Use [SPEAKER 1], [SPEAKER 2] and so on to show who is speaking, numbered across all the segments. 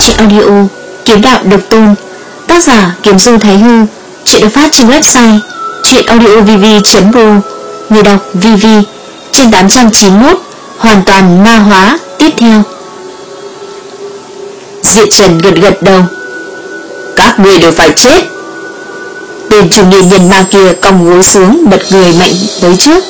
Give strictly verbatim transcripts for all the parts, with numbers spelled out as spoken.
[SPEAKER 1] truyện audio Kiếm Đạo Độc Tôn, tác giả Kiếm Du Thái Hư. Truyện được phát trên website truyện audio v v chấm ro. Người đọc vê vê. Chương tám trăm chín mươi mốt. Hoàn toàn ma hóa. Tiếp theo. Diệp Trần gật gật đầu. Các ngươi đều phải chết. Tên trung niên nhân ma kia cong gối xuống, bật người mạnh tới trước.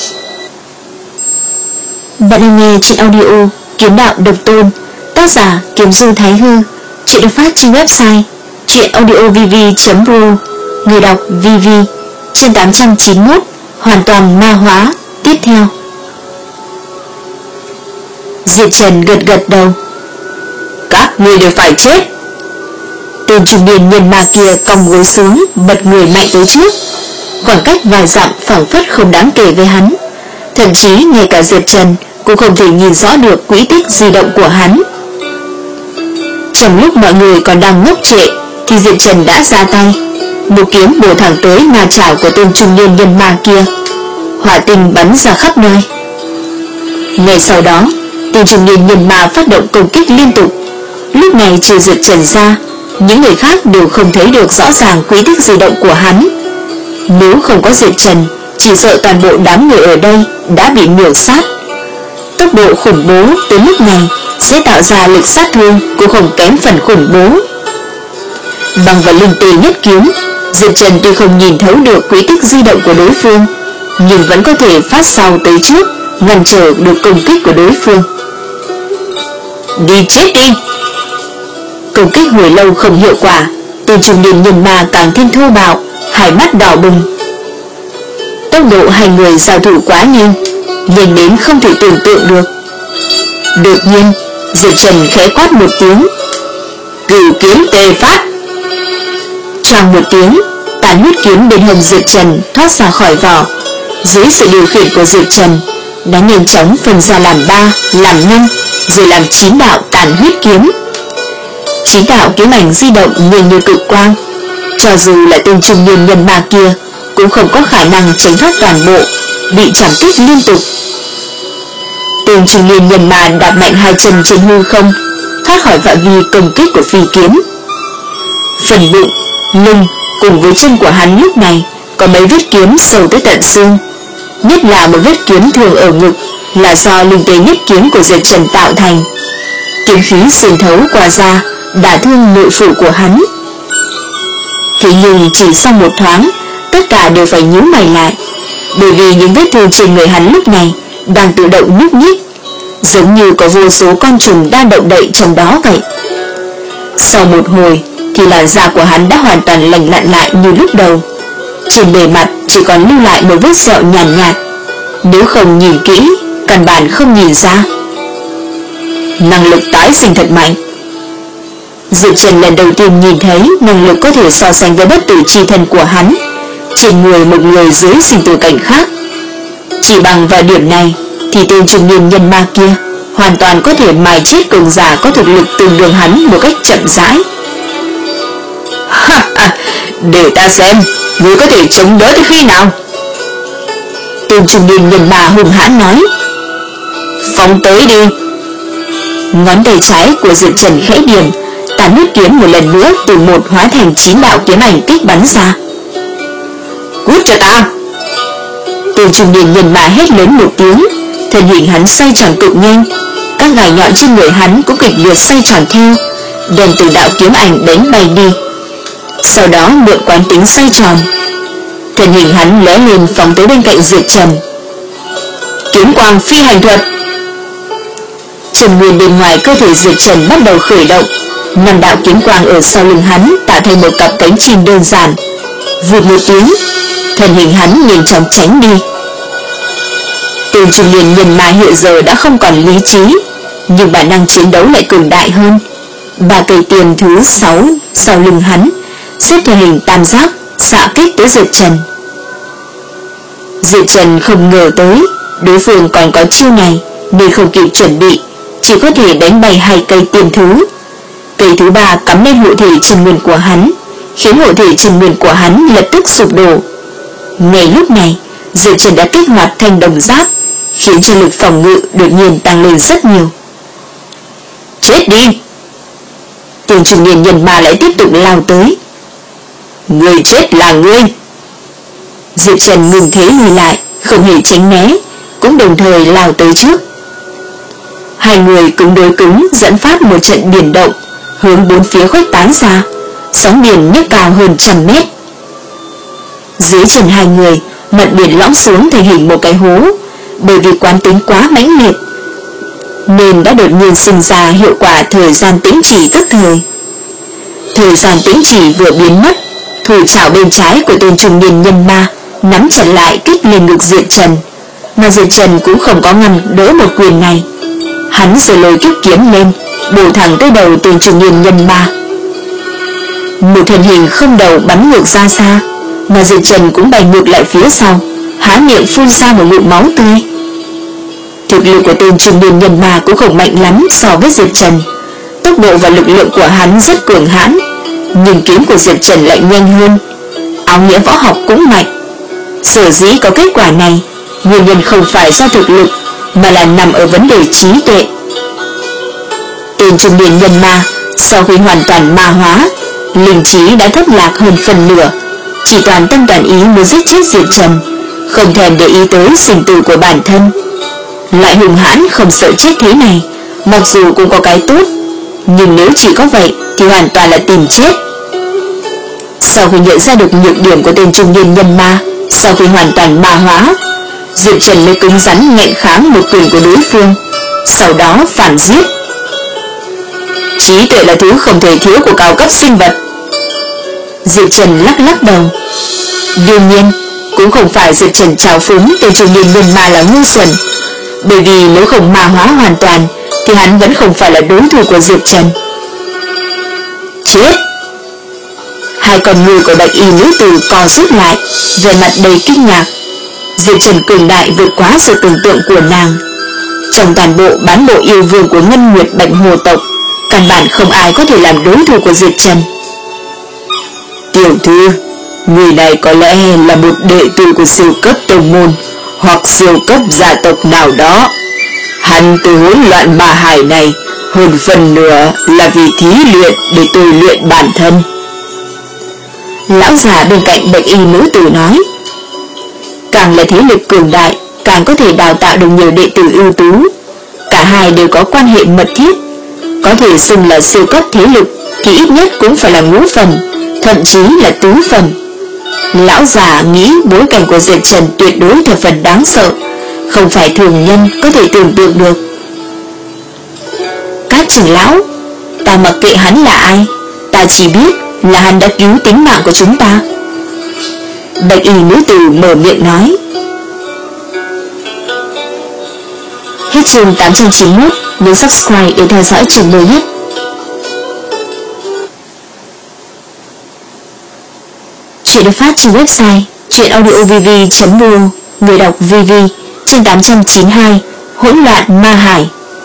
[SPEAKER 1] Bạn đang nghe truyện audio Kiếm Đạo Độc Tôn, tác giả Kiếm Du Thái Hư. Truyện được phát trên website truyện audio v v chấm ro. Người đọc vê vê. Chương tám trăm chín mươi mốt. Hoàn toàn ma hóa. Tiếp theo. Diệp Trần gật gật đầu. Các ngươi đều phải chết. Tên trung niên nhân ma kia cong gối xuống, bật người mạnh tới trước. Khoảng cách vài dặm phảng phất không đáng kể với hắn. Thậm chí ngay cả Diệp Trần cũng không thể nhìn rõ được quỹ tích di động của hắn. Trong lúc mọi người còn đang ngốc trệ thì Diệp Trần đã ra tay, một kiếm bổ thẳng tới ma chảo của tên trung niên nhân ma kia. Hỏa tinh bắn ra khắp nơi. Ngay sau đó, tên trung niên nhân ma phát động công kích liên tục. Lúc này trừ Diệp Trần ra, những người khác đều không thấy được rõ ràng quỹ tích di động của hắn. Nếu không có Diệp Trần, chỉ sợ toàn bộ đám người ở đây đã bị miểu sát. Tốc độ khủng bố tới lúc này sẽ tạo ra lực sát thương cũng không kém phần khủng bố. Bằng vào linh tê nhất kiếm, Diệp Trần tuy không nhìn thấu được quỹ tích di động của đối phương, nhưng vẫn có thể phát sau tới trước, ngăn trở được công kích của đối phương. Đi chết đi! Công kích hồi lâu không hiệu quả, tên trung niên nhân ma càng thêm thô bạo, hai mắt đỏ bừng. Tốc độ hai người giao thủ quá nhanh, nhanh đến không thể tưởng tượng được. Đột nhiên, Diệp Trần khẽ quát một tiếng. Cửu kiếm tê phát. Trong một tiếng, tàn huyết kiếm bên hông Diệp Trần thoát ra khỏi vỏ. Dưới sự điều khiển của Diệp Trần, đã nhanh chóng phân ra làm ba, làm năm, rồi làm chín đạo tàn huyết kiếm. Chín đạo kiếm ảnh di động nhanh như cực quang. Cho dù là tên trung niên nhân ma kia cũng không có khả năng tránh thoát toàn bộ, bị chạm kích liên tục. Tên trung niên nhân ma đạp mạnh hai chân trên hư không, thoát khỏi phạm vi công kích của phi kiếm. Phần bụng, lưng cùng với chân của hắn lúc này có mấy vết kiếm sâu tới tận xương. Nhất là một vết kiếm thường ở ngực là do linh tế nhất kiếm của Diệp Trần tạo thành. Kiếm khí xuyên thấu qua da, đả thương nội phủ của hắn. Thế nhưng chỉ sau một thoáng, tất cả đều phải nhíu mày lại, bởi vì những vết thương trên người hắn lúc này đang tự động nhúc nhích, giống như có vô số con trùng đang động đậy trong đó vậy. Sau một hồi thì làn da của hắn đã hoàn toàn lành lặn lại như lúc đầu. Trên bề mặt chỉ còn lưu lại một vết sẹo nhàn nhạt, nhạt, nếu không nhìn kỹ căn bản không nhìn ra. Năng lực tái sinh thật mạnh. Diệp Trần lần đầu tiên nhìn thấy năng lực có thể so sánh với bất tử chi thân của hắn trên người một người dưới sinh tử cảnh khác. Chỉ bằng vào điểm này thì tên trung niên nhân ma kia hoàn toàn có thể mài chết cường giả có thực lực tương đương hắn một cách chậm rãi. Ha ha, để ta xem ngươi có thể chống đỡ tới khi nào. Tên trung niên nhân ma hùng hãn nói. Phóng tới đi. Ngón tay trái của Diệp Trần khẽ điểm, tàn huyết kiếm một lần nữa từ một hóa thành chín đạo kiếm ảnh kích bắn ra. Cút cho ta! Tên trung niên nhân ma hét lớn một tiếng, thân hình hắn xoay tròn cực nhanh, các gai nhọn trên người hắn cũng kịch liệt xoay tròn theo, đem từ đạo kiếm ảnh đánh bay đi. Sau đó mượn quán tính xoay tròn, thân hình hắn lóe lên phóng tới bên cạnh Diệp Trần. Kiếm quang phi hành thuật. Trần nguyên bên ngoài cơ thể Diệp Trần bắt đầu khởi động, năm đạo kiếm quang ở sau lưng hắn tạo thành một cặp cánh chim đơn giản. Vụt một tiếng, thân hình hắn nhanh chóng tránh đi. Tên trung niên nhân ma hiện giờ đã không còn lý trí, nhưng bản năng chiến đấu lại cường đại hơn. Ba cây tiền thứ sáu sau lưng hắn xếp theo hình tam giác xạ kích tới Diệp Trần. Diệp Trần không ngờ tới đối phương còn có chiêu này, nên không kịp chuẩn bị, chỉ có thể đánh bay hai cây tiền thứ. Cây thứ ba cắm lên hộ thể chân nguyên của hắn, khiến hộ thể chân nguyên của hắn lập tức sụp đổ. Ngay lúc này, Diệp Trần đã kích hoạt thanh đồng giáp, khiến cho lực phòng ngự đột nhiên tăng lên rất nhiều. Chết đi! Tên trung niên nhân ma lại tiếp tục lao tới. Người chết là ngươi. Diệp Trần ngừng thế lùi lại, không hề tránh né, cũng đồng thời lao tới trước. Hai người cứng đối cứng dẫn phát một trận biển động, hướng bốn phía khuếch tán ra, sóng biển nhấc cao hơn trăm mét. Dưới chân hai người, mặt biển lõm xuống thành hình một cái hố, bởi vì quán tính quá mãnh liệt, nên đã đột nhiên sinh ra hiệu quả thời gian tĩnh chỉ tức thời. Thời gian tĩnh chỉ vừa biến mất, thủ chảo bên trái của tên trung niên nhân ma nắm chặt lại kích lên ngực Diệp Trần, mà Diệp Trần cũng không có ngăn đỡ một quyền này. Hắn giơ lôi kiếp kiếm lên, bổ thẳng tới đầu tên trung niên nhân ma. Một thân hình không đầu bắn ngược ra xa, mà Diệp Trần cũng bay ngược lại phía sau, há miệng phun ra một ngụm máu tươi. Thực lực của tên trung niên nhân ma cũng không mạnh lắm so với Diệp Trần, tốc độ và lực lượng của hắn rất cường hãn, nhưng kiếm của Diệp Trần lại nhanh hơn. Áo nghĩa võ học cũng mạnh. Sở dĩ có kết quả này, nguyên nhân không phải do thực lực, mà là nằm ở vấn đề trí tuệ. Tên trung niên nhân ma sau khi hoàn toàn ma hóa, linh trí đã thất lạc hơn phần nửa, chỉ toàn tâm toàn ý muốn giết chết Diệp Trần, không thèm để ý tới sinh tử của bản thân. Lại hùng hãn không sợ chết thế này, mặc dù cũng có cái tốt, nhưng nếu chỉ có vậy thì hoàn toàn là tìm chết. Sau khi nhận ra được nhược điểm của tên trung niên nhân ma, sau khi hoàn toàn ma hóa, Diệp Trần mới cứng rắn nghênh kháng một quyền của đối phương, sau đó phản giết. Trí tuệ là thứ không thể thiếu của cao cấp sinh vật. Diệp Trần lắc lắc đầu. Đương nhiên, cũng không phải Diệp Trần trào phúng tên trung niên nhân ma là ngu xuẩn, bởi vì nếu không ma hóa hoàn toàn thì hắn vẫn không phải là đối thủ của Diệp Trần. Chết! Hai con người của bạch y nữ tử co rút lại, về mặt đầy kinh ngạc. Diệp Trần cường đại vượt quá sự tưởng tượng của nàng. Trong toàn bộ bán bộ yêu vương của Ngân Nguyệt Bạch Hồ tộc, căn bản không ai có thể làm đối thủ của Diệp Trần. Tiểu thư, người này có lẽ là một đệ tử của siêu cấp tông môn hoặc siêu cấp gia tộc nào đó. Hắn từ hỗn loạn ma hải này hơn phần nửa là vì thí luyện để tôi luyện bản thân. Lão già bên cạnh bạch y nữ tử nói. Càng là thế lực cường đại, càng có thể đào tạo được nhiều đệ tử ưu tú. Cả hai đều có quan hệ mật thiết, có thể xưng là siêu cấp thế lực thì ít nhất cũng phải là ngũ phần, thậm chí là tứ phần. Lão già nghĩ bối cảnh của Diệp Trần tuyệt đối thập phần đáng sợ, không phải thường nhân có thể tưởng tượng được. Các trưởng lão, ta mặc kệ hắn là ai, ta chỉ biết là hắn đã cứu tính mạng của chúng ta. Bạch y nữ tử mở miệng nói. Hết chương tám trăm chín mươi mốt, nhấn subscribe để theo dõi chương mới nhất. Chuyện được phát trên website truyện audio v v chấm m u, người đọc vê vê, chương tám trăm chín mươi hai, hỗn loạn ma hải.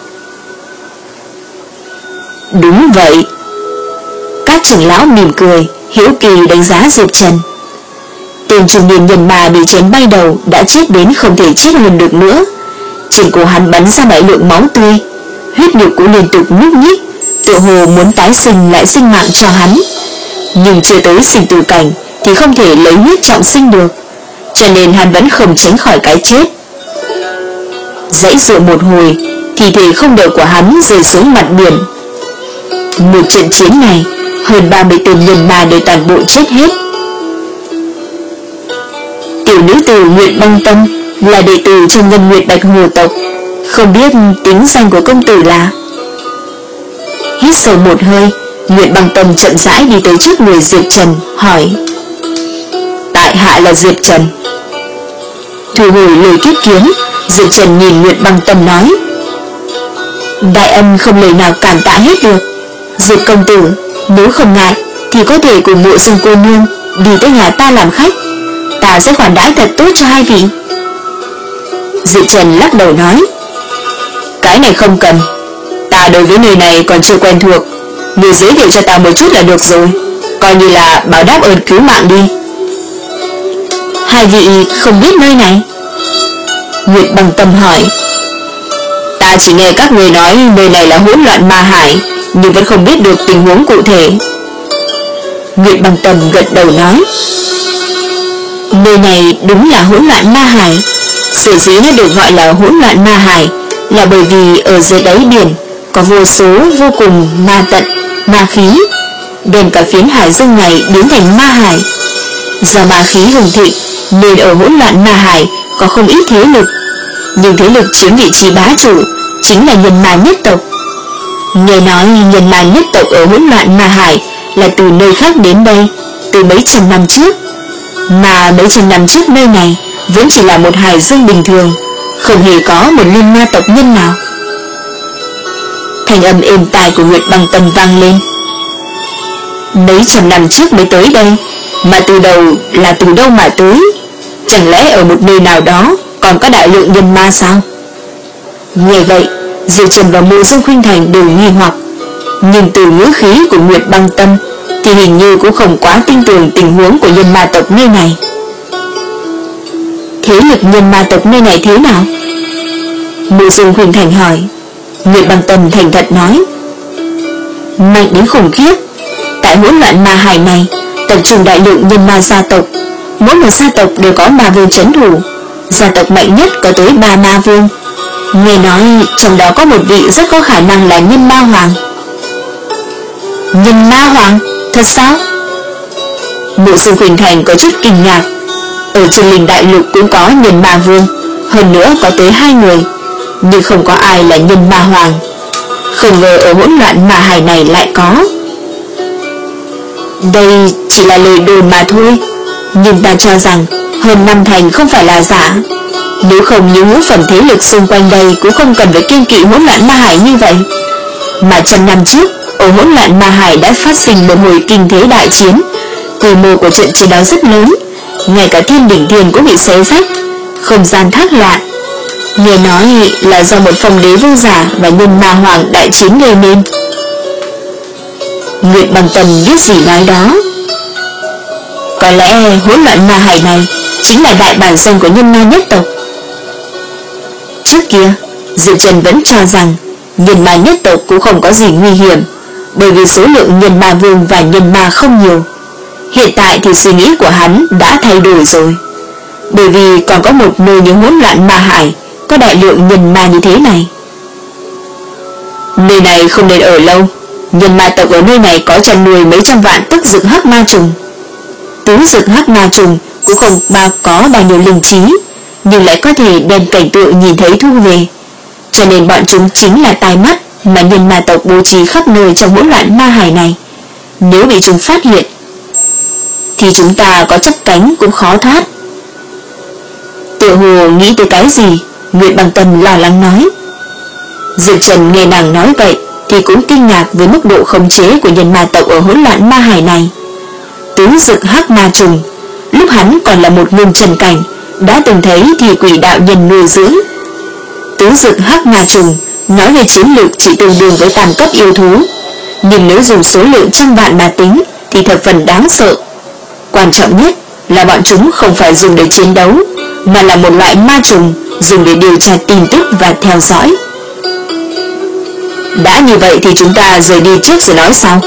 [SPEAKER 1] Đúng vậy. Các trưởng lão mỉm cười, hiếu kỳ đánh giá Diệp Trần. Tên trung niên nhân ma bị chém bay đầu đã chết đến không thể chết hơn được nữa. Trên cổ hắn bắn ra đại lượng máu tươi, huyết nhục cũng liên tục nhúc nhích, tựa hồ muốn tái sinh lại sinh mạng cho hắn. Nhưng chưa tới sinh tử cảnh thì không thể lấy huyết trọng sinh được, cho nên hắn vẫn không tránh khỏi cái chết. Dãy dụa một hồi, thi thể không đầu của hắn rơi xuống mặt biển. Một trận chiến này, hơn ba mươi tên nhân ma đều toàn bộ chết hết. Tiểu nữ tử Nguyệt Băng Tâm là đệ tử trong Ngân Nguyệt Bạch Hồ tộc, không biết tính danh của công tử là. Hít sâu một hơi, Nguyệt Băng Tâm chậm rãi đi tới trước người Diệp Trần, hỏi. Tại hạ là Diệp Trần. Thu hồi lời kiếp kiếm, Diệp Trần nhìn Nguyệt Băng Tâm nói. Đại ân không lời nào cảm tạ hết được. Diệp công tử, nếu không ngại thì có thể cùng Mộ Dương cô nương đi tới nhà ta làm khách, ta sẽ khoản đãi thật tốt cho hai vị. Diệp Trần lắc đầu nói. Cái này không cần, ta đối với nơi này còn chưa quen thuộc, người giới thiệu cho ta một chút là được rồi, coi như là báo đáp ơn cứu mạng đi. Hai vị không biết nơi này? Nguyệt Băng Tâm hỏi. Ta chỉ nghe các người nói nơi này là hỗn loạn ma hải, nhưng vẫn không biết được tình huống cụ thể. Nguyệt Băng Tâm gật đầu nói, nơi này đúng là hỗn loạn ma hải. Sở dĩ nó được gọi là hỗn loạn ma hải là bởi vì ở dưới đáy biển có vô số vô cùng ma tận, ma khí, đem cả phiến hải dương này biến thành ma hải. Do ma khí hùng thịnh nên ở hỗn loạn ma hải có không ít thế lực, nhưng thế lực chiếm vị trí bá chủ chính là nhân ma nhất tộc. Nghe nói nhân ma nhất tộc ở hỗn loạn ma hải là từ nơi khác đến đây, từ mấy trăm năm trước, mà mấy trăm năm trước nơi này vẫn chỉ là một hải dương bình thường, không hề có một nhân ma tộc nhân nào. Thanh âm êm tai của Nguyệt Băng Tâm vang lên. Mấy trăm năm trước mới tới đây, mà từ đầu là từ đâu mà tới? Chẳng lẽ ở một nơi nào đó còn có đại lượng nhân ma sao? Nghe vậy, Diệp Trần và Mộ Dương Khuynh Thành đều nghi hoặc, nhưng từ ngữ khí của Nguyệt Băng Tâm thì hình như cũng không quá tin tưởng tình huống của nhân ma tộc nơi này. Thế lực nhân ma tộc nơi này thế nào? Mộ Dương Khuynh Thành hỏi. Nguyệt Băng Tâm thành thật nói, mạnh đến khủng khiếp. Tại hỗn loạn ma hải này tập trung đại lượng nhân ma gia tộc, mỗi một gia tộc đều có ma vương trấn thủ. Gia tộc mạnh nhất có tới ba ma vương. Nghe nói trong đó có một vị rất có khả năng là nhân ma hoàng. Nhân ma hoàng? Thật sao? Mộ Dương Khuynh Thành có chút kinh ngạc. Ở trên Linh Đại Lục cũng có nhân ma vương, hơn nữa có tới hai người, nhưng không có ai là nhân ma hoàng. Không ngờ ở hỗn loạn ma hải này lại có. Đây chỉ là lời đồn mà thôi, nhưng ta cho rằng hơn năm thành không phải là giả. Nếu không những ngũ phẩm thế lực xung quanh đây cũng không cần phải kiêng kỵ hỗn loạn ma hải như vậy. Mà trăm năm trước ở hỗn loạn ma hải đã phát sinh một hồi kinh thế đại chiến, quy mô của trận chiến đó rất lớn, ngay cả thiên đỉnh thiên cũng bị xé rách, không gian thác loạn. Nghe nói là do một phong đế vương giả và nhân ma hoàng đại chiến gây nên. Nguyệt Băng Tâm biết gì nói đó. Có lẽ hỗn loạn ma hải này chính là đại bản doanh của nhân ma nhất tộc. Trước kia Diệp Trần vẫn cho rằng nhân ma nhất tộc cũng không có gì nguy hiểm, bởi vì số lượng nhân ma vương và nhân ma không nhiều. Hiện tại thì suy nghĩ của hắn đã thay đổi rồi, bởi vì còn có một nơi những hỗn loạn ma hải có đại lượng nhân ma như thế này. Nơi này không nên ở lâu. Nhân ma tộc ở nơi này có chăn nuôi mấy trăm vạn tức dực hắc ma trùng. Tứ dực hắc ma trùng cũng không bao có bao nhiêu linh trí, nhưng lại có thể đem cảnh tượng nhìn thấy thu về, cho nên bọn chúng chính là tai mắt mà nhân ma tộc bố trí khắp nơi trong hỗn loạn ma hải này. Nếu bị chúng phát hiện thì chúng ta có chấp cánh cũng khó thoát. Tự hồ nghĩ tới cái gì, Nguyệt Băng Tâm lo lắng nói. Diệp Trần nghe nàng nói vậy thì cũng kinh ngạc với mức độ khống chế của nhân ma tộc ở hỗn loạn ma hải này. Tứ dực hắc ma trùng, lúc hắn còn là một ngưng trần cảnh đã từng thấy thì quỷ đạo nhân nuôi dưỡng. Tứ dực hắc ma trùng nói về chiến lược chỉ tương đương với tam cấp yêu thú, nhưng nếu dùng số lượng trăm vạn mà tính thì thập phần đáng sợ. Quan trọng nhất là bọn chúng không phải dùng để chiến đấu, mà là một loại ma trùng dùng để điều tra tin tức và theo dõi. Đã như vậy thì chúng ta rời đi trước rồi nói sau.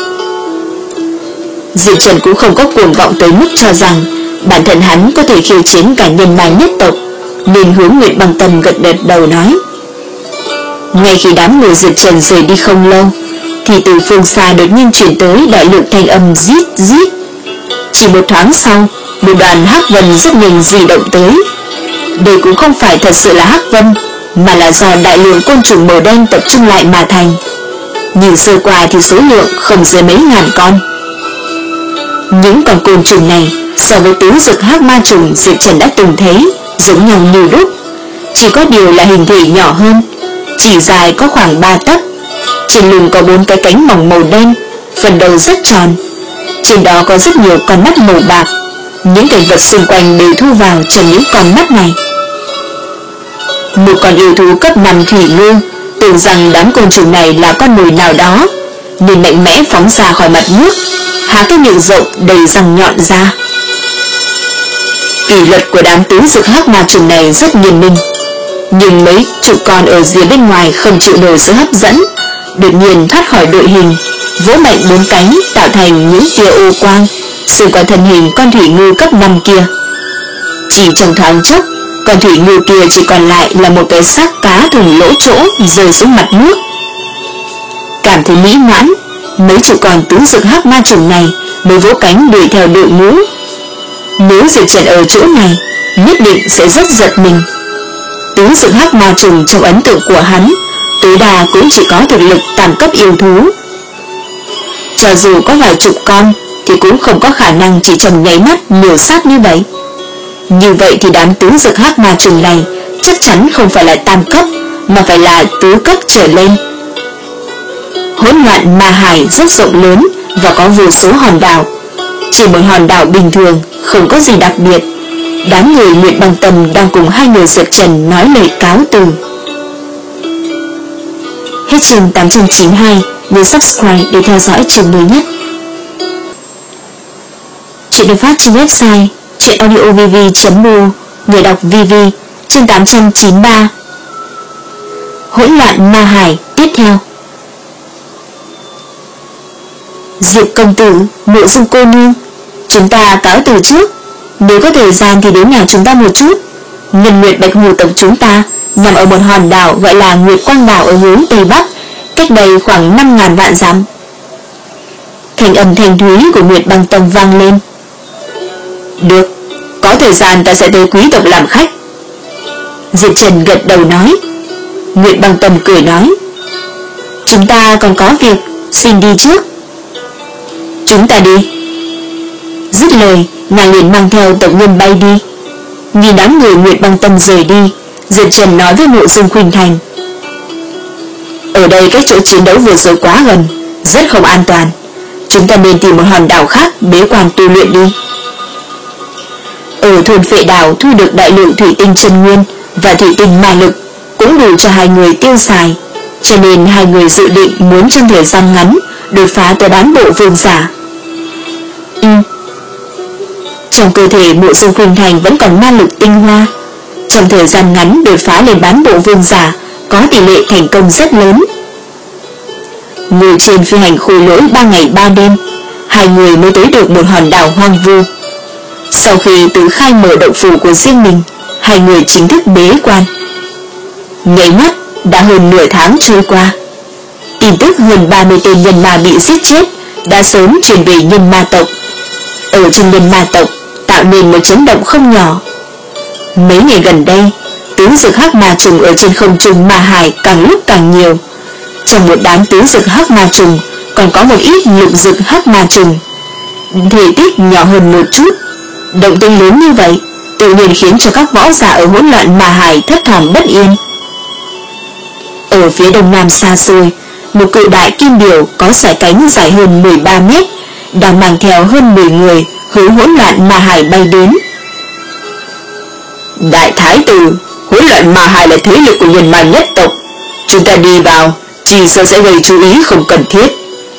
[SPEAKER 1] Diệp Trần cũng không có cuồng vọng tới mức cho rằng bản thân hắn có thể khiêu chiến cả nhân ma nhất tộc, nên hướng Nguyệt Băng Tâm gật gật đầu nói. Ngay khi đám người Diệp Trần rời đi không lâu thì từ phương xa đột nhiên chuyển tới đại lượng thanh âm rít rít. Chỉ một thoáng sau, một đoàn hắc vân rất nhanh di động tới. Đây cũng không phải thật sự là hắc vân, mà là do đại lượng côn trùng màu đen tập trung lại mà thành. Nhìn sơ qua thì số lượng không dưới mấy ngàn con. Những con côn trùng này so với tứ dực hắc ma trùng Diệp Trần đã từng thấy giống nhau như đúc, chỉ có điều là hình thể nhỏ hơn, chỉ dài có khoảng ba tấc. Trên lưng có bốn cái cánh mỏng màu đen, phần đầu rất tròn, trên đó có rất nhiều con mắt màu bạc. Những cảnh vật xung quanh đều thu vào trong những con mắt này. Một con yêu thú cấp năm thủy ngư tưởng rằng đám côn trùng này là con mồi nào đó, nên mạnh mẽ phóng ra khỏi mặt nước, há cái miệng rộng đầy răng nhọn ra. Kỷ luật của đám tứ dực hắc ma trùng này rất nghiêm minh, nhưng mấy chục con ở dưới bên ngoài không chịu nổi sự hấp dẫn, đột nhiên thoát khỏi đội hình, vỗ mạnh bốn cánh tạo thành những tia ô quang, xuyên qua thân hình con thủy ngư cấp năm kia. Chỉ trong thoáng chốc, con thủy ngư kia chỉ còn lại là một cái xác cá thủng lỗ chỗ rơi xuống mặt nước. Cảm thấy mỹ mãn, mấy chục con tứ dực hắc ma trùng này mới vỗ cánh đuổi theo đội ngũ. Nếu Diệp Trần ở chỗ này, nhất định sẽ rất giật mình. Tứ dực hắc ma trùng trong ấn tượng của hắn tối đa cũng chỉ có thực lực tam cấp yêu thú. Cho dù có vài chục con thì cũng không có khả năng chỉ trong nháy mắt miểu sát như vậy. Như vậy thì đám tứ dực hắc ma trùng này chắc chắn không phải là tam cấp, mà phải là tứ cấp trở lên. Hỗn loạn ma hải rất rộng lớn và có vô số hòn đảo. Chỉ một hòn đảo bình thường, không có gì đặc biệt. Đám người Nguyệt Băng Tâm đang cùng hai người Diệp Trần nói lời cáo từ. Hết chương tám trăm chín mươi hai, nhớ subscribe để theo dõi chương mới nhất. Chuyện được phát trên website truyện audio v v chấm m u, người đọc vê vê, chương tám trăm chín mươi ba. Hỗn loạn ma hải tiếp theo. Diệp công tử, Mộ Dung cô nương, chúng ta cáo từ trước. Nếu có thời gian thì đến nhà chúng ta một chút. Ngân Nguyệt Bạch Hồ tộc chúng ta nằm ở một hòn đảo gọi là Nguyệt Quang Đảo ở hướng Tây Bắc, cách đây khoảng năm ngàn vạn dặm. Thanh âm thanh thúy của Nguyệt Băng Tâm vang lên. Được, có thời gian ta sẽ tới quý tộc làm khách. Diệp Trần gật đầu nói. Nguyệt Băng Tâm cười nói, chúng ta còn có việc, xin đi trước. Chúng ta đi. Dứt lời, nàng liền mang theo tộc nhân bay đi. Nhìn đám người Nguyệt Băng Tâm rời đi, Diệp Trần nói với Mộ Dung Khuynh Thành, ở đây cách chỗ chiến đấu vừa rồi quá gần, rất không an toàn. Chúng ta nên tìm một hòn đảo khác bế quan tu luyện đi. Ở thôn Phệ Đảo thu được đại lượng thủy tinh chân nguyên và thủy tinh ma lực, cũng đủ cho hai người tiêu xài, cho nên hai người dự định muốn trong thời gian ngắn đột phá tới bán bộ vương giả. Ừ. Trong cơ thể Mộ Dung Khuynh Thành vẫn còn ma lực tinh hoa, trong thời gian ngắn đột phá lên bán bộ vương giả có tỷ lệ thành công rất lớn. Ngồi trên phi hành khôi lỗi ba ngày ba đêm, hai người mới tới được một hòn đảo hoang vu. Sau khi tự khai mở động phủ của riêng mình, hai người chính thức bế quan. Nháy mắt đã hơn nửa tháng trôi qua. Tin tức hơn ba mươi tên nhân ma bị giết chết đã sớm truyền về nhân ma tộc. Ở trong nhân ma tộc tạo nên một chấn động không nhỏ. Mấy ngày gần đây, tứ dực hắc ma trùng ở trên không trung ma hải càng lúc càng nhiều. Trong một đám tứ dực hắc ma trùng còn có một ít lục dực hắc ma trùng, thể tích nhỏ hơn một chút. Động tĩnh lớn như vậy tự nhiên khiến cho các võ giả ở hỗn loạn ma hải thấp thỏm bất yên. Ở phía đông nam xa xôi, một cự đại kim điểu có sải cánh dài hơn mười ba mét đang mang theo hơn mười người hướng hỗn loạn ma hải bay đến. Đại thái tử, hỗn loạn ma hải là thế lực của nhân ma nhất tộc, chúng ta đi vào chỉ sợ sẽ gây chú ý không cần thiết.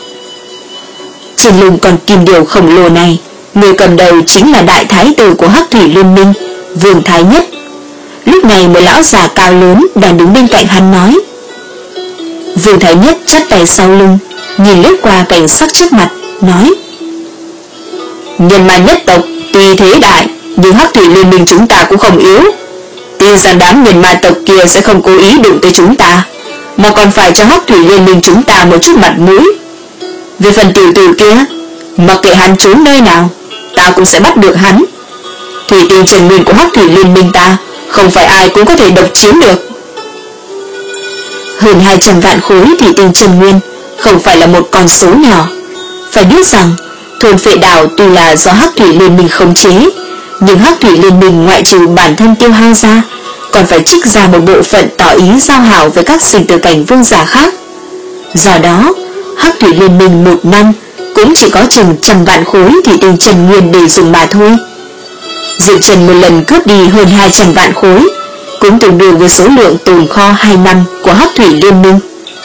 [SPEAKER 1] Trên lưng con kim điểu khổng lồ này, người cầm đầu chính là đại thái tử của Hắc Thủy Liên Minh, Vương Thái Nhất. Lúc này một lão già cao lớn đang đứng bên cạnh hắn nói. Vương Thái Nhất chắp tay sau lưng, nhìn lướt qua cảnh sắc trước mặt, nói: nhân ma nhất tộc tuy thế đại, nhưng Hắc Thủy Liên Minh chúng ta cũng không yếu. Tin rằng đám nhân ma tộc kia sẽ không cố ý đụng tới chúng ta, mà còn phải cho Hắc Thủy Liên Minh chúng ta một chút mặt mũi. Về phần tiểu tử kia, mặc kệ hắn trốn nơi nào, ta cũng sẽ bắt được hắn. Thủy tinh trần nguyên của Hắc Thủy Liên Minh ta không phải ai cũng có thể độc chiếm được. Hơn hai trăm vạn khối thủy tinh trần nguyên không phải là một con số nhỏ. Phải biết rằng thôn Phệ Đảo tuy là do Hắc Thủy Liên Minh khống chế, nhưng Hắc Thủy Liên Minh ngoại trừ bản thân tiêu hao ra, còn phải trích ra một bộ phận tỏ ý giao hảo với các sinh tử cảnh vương giả khác. Do đó, Hắc Thủy Liên Minh một năm cũng chỉ có chừng trăm vạn khối thủy tinh trần nguyên để dùng mà thôi. Diệp Trần một lần cướp đi hơn hai trăm vạn khối, cũng tương đương với số lượng tồn kho hai năm của Hắc Thủy Liên Minh.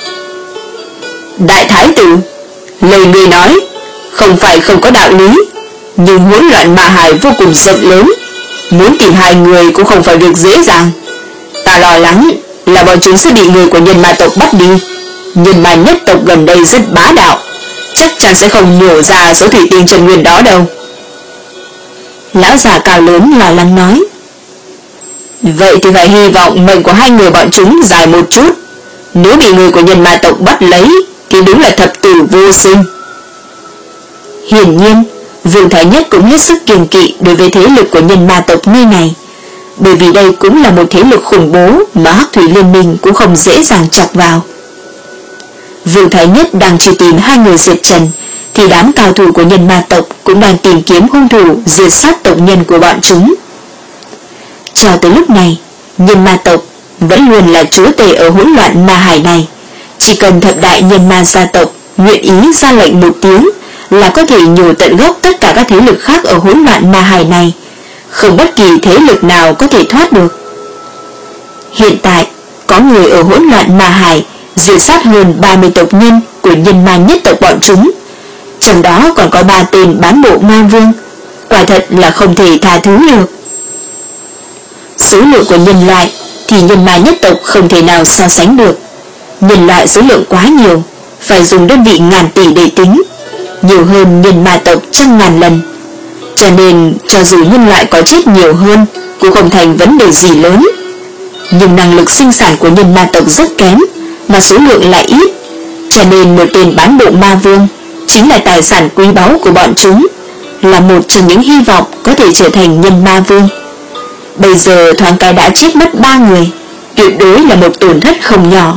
[SPEAKER 1] Đại thái tử, lời người nói không phải không có đạo lý, nhưng hỗn loạn ma hải vô cùng rộng lớn, muốn tìm hai người cũng không phải việc dễ dàng. Ta lo lắng là bọn chúng sẽ bị người của nhân ma tộc bắt đi. nhân ma nhất tộc gần đây rất bá đạo, chắc chắn sẽ không nhổ ra số thủy tinh chân nguyên đó đâu. Lão già cao lớn lo lắng nói. Vậy thì phải hy vọng mệnh của hai người bọn chúng dài một chút. Nếu bị người của nhân ma tộc bắt lấy thì đúng là thập tử vô sinh. Hiển nhiên, Vương Thái Nhất cũng hết sức kiêng kỵ đối với thế lực của nhân ma tộc nơi này, bởi vì đây cũng là một thế lực khủng bố mà Hắc Thủy Liên Minh cũng không dễ dàng chọc vào. Vương Thái Nhất đang truy tìm hai người diệt trần, thì đám cao thủ của nhân ma tộc cũng đang tìm kiếm hung thủ diệt sát tộc nhân của bọn chúng. Cho tới lúc này, nhân ma tộc vẫn luôn là chúa tể ở hỗn loạn ma hải này. Chỉ cần thập đại nhân ma gia tộc nguyện ý ra lệnh một tiếng là có thể nhổ tận gốc tất cả các thế lực khác ở hỗn loạn ma hải này, không bất kỳ thế lực nào có thể thoát được. Hiện tại, có người ở hỗn loạn ma hải diệt sát hơn ba mươi tộc nhân của nhân ma nhất tộc bọn chúng, trong đó còn có ba tên bán bộ ma vương, quả thật là không thể tha thứ được. Số lượng của nhân loại thì nhân ma nhất tộc không thể nào so sánh được. Nhân loại số lượng quá nhiều, phải dùng đơn vị ngàn tỷ để tính, nhiều hơn nhân ma tộc trăm ngàn lần. Cho nên cho dù nhân loại có chết nhiều hơn cũng không thành vấn đề gì lớn. Nhưng năng lực sinh sản của nhân ma tộc rất kém, mà số lượng lại ít, cho nên một tên bán bộ ma vương chính là tài sản quý báu của bọn chúng, là một trong những hy vọng có thể trở thành nhân ma vương. Bây giờ thoáng cái đã chết mất ba người, tuyệt đối là một tổn thất không nhỏ.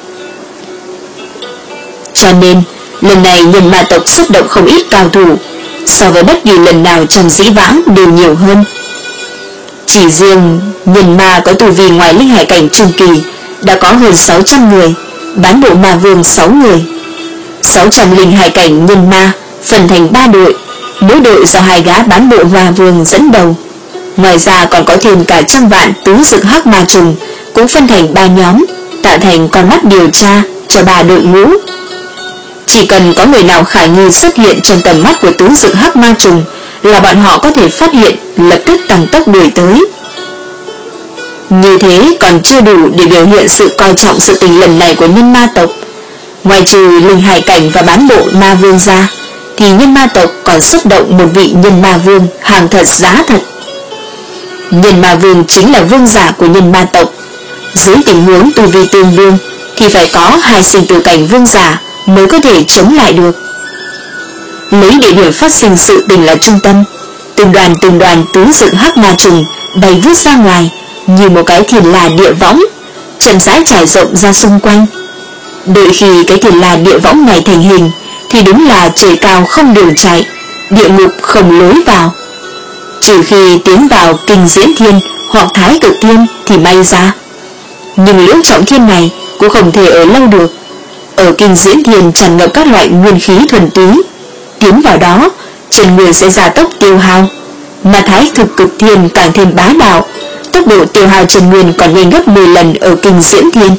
[SPEAKER 1] Cho nên lần này nhân ma tộc xuất động không ít cao thủ, so với bất kỳ lần nào trong dĩ vãng đều nhiều hơn. Chỉ riêng nhân ma có tu vi ngoài linh hải cảnh trung kỳ đã có hơn sáu trăm người, bán bộ ma vương sáu người. sáu trăm linh hải cảnh nhân ma phân thành ba đội, mỗi đội do hai gã bán bộ ma vương dẫn đầu. Ngoài ra còn có thêm cả trăm vạn tứ dực hắc ma trùng cũng phân thành ba nhóm, tạo thành con mắt điều tra cho ba đội ngũ. Chỉ cần có người nào khả nghi xuất hiện trong tầm mắt của tứ dực hắc ma trùng là bọn họ có thể phát hiện, lập tức tăng tốc đuổi tới. Như thế còn chưa đủ để biểu hiện sự coi trọng sự tình lần này của nhân ma tộc. Ngoài trừ linh hải cảnh và bán bộ ma vương ra, thì nhân ma tộc còn xuất động một vị nhân ma vương hàng thật giá thật. Nhân ma vương chính là vương giả của nhân ma tộc. Dưới tình huống tu vi tương đương thì phải có hai sinh tử cảnh vương giả mới có thể chống lại được. Lấy địa điểm phát sinh sự tình là trung tâm, từng đoàn từng đoàn tứ dực hắc ma trùng bay vút ra ngoài như một cái thiền là địa võng, chậm rãi trải rộng ra xung quanh. Đợi khi cái thiền là địa võng này thành hình thì đúng là trời cao không đường chạy, địa ngục không lối vào. Trừ khi tiến vào kinh diễn thiên hoặc thái cực thiên thì may ra. Nhưng liễu trọng thiên này cũng không thể ở lâu được. Ở kinh diễn thiên tràn ngập các loại nguyên khí thuần túy, tiến vào đó chân nguyên sẽ gia tốc tiêu hao, mà thái cực cực thiên càng thêm bá đạo, tốc độ tiêu hao chân nguyên còn nhanh gấp mười lần ở kinh diễn thiên.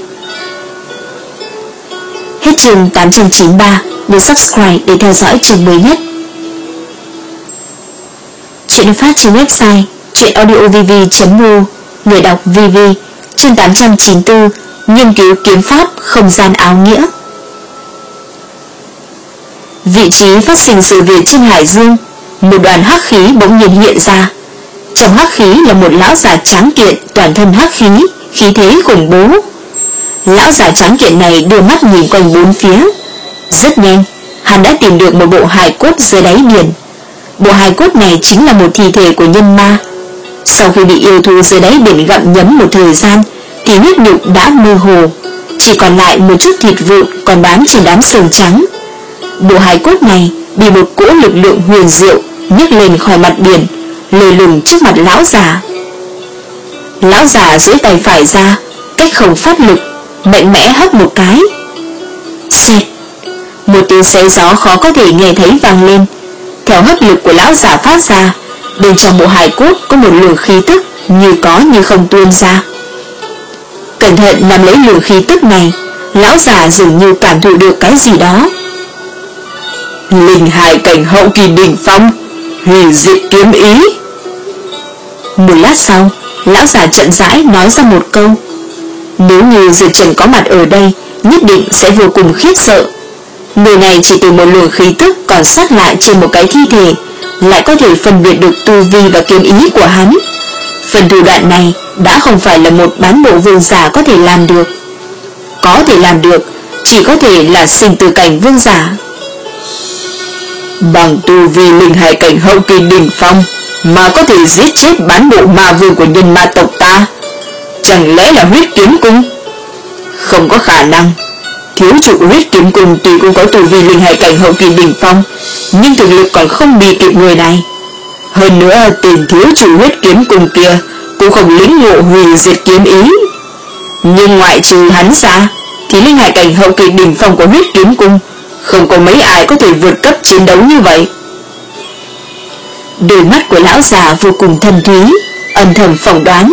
[SPEAKER 1] Hết chương tám trăm chín mươi ba, nhớ subscribe để theo dõi chương mới nhất. Chuyện được phát trên website truyện audio v v chấm m u, người đọc vê vê, chương tám trăm chín mươi tư, nghiên cứu kiếm pháp không gian áo nghĩa. Vị trí phát sinh sự việc trên hải dương, một đoàn hắc khí bỗng nhiên hiện ra. Trong hắc khí là một lão già tráng kiện, toàn thân hắc khí, khí thế khủng bố. Lão già tráng kiện này đưa mắt nhìn quanh bốn phía. Rất nhanh, hắn đã tìm được một bộ hài cốt dưới đáy biển. Bộ hài cốt này chính là một thi thể của nhân ma. Sau khi bị yêu thú dưới đáy biển gặm nhấm một thời gian thì huyết nhục đã mơ hồ, chỉ còn lại một chút thịt vụn còn bám trên đám xương trắng. Bộ hài cốt này bị một cỗ lực lượng huyền diệu nhấc lên khỏi mặt biển, lơ lửng trước mặt lão già. Lão già duỗi tay phải ra, cách không phát lực, mạnh mẽ hất một cái. Xẹt, một tiếng xé gió khó có thể nghe thấy vang lên. Theo hấp lực của lão già phát ra, bên trong bộ hài cốt có một luồng khí tức như có như không tuôn ra. Cẩn thận nắm lấy luồng khí tức này, lão già dường như cảm thụ được cái gì đó. Linh hải cảnh hậu kỳ đỉnh phong, hủy diệt kiếm ý. Một lát sau, lão già chậm rãi nói ra một câu. Nếu như Diệp Trần có mặt ở đây nhất định sẽ vô cùng khiếp sợ. Người này chỉ từ một luồng khí tức còn sót lại trên một cái thi thể lại có thể phân biệt được tu vi và kiếm ý của hắn. Phần thủ đoạn này đã không phải là một bán bộ vương giả có thể làm được. Có thể làm được chỉ có thể là sinh tử cảnh vương giả. Bằng tu vi linh hải cảnh hậu kỳ đỉnh phong mà có thể giết chết bán bộ ma vương của nhân ma tộc ta, chẳng lẽ là huyết kiếm cung? Không có khả năng. Thiếu chủ huyết kiếm cung tuy cũng có tu vi linh hải cảnh hậu kỳ đỉnh phong, nhưng thực lực còn không bị kịp người này. Hơn nữa tiền thiếu chủ huyết kiếm cung kia cũng không lĩnh ngộ hủy diệt kiếm ý. Nhưng ngoại trừ hắn ra thì linh hải cảnh hậu kỳ đỉnh phong của huyết kiếm cung không có mấy ai có thể vượt cấp chiến đấu như vậy. Đôi mắt của lão già vô cùng thâm thúy, âm thầm phỏng đoán.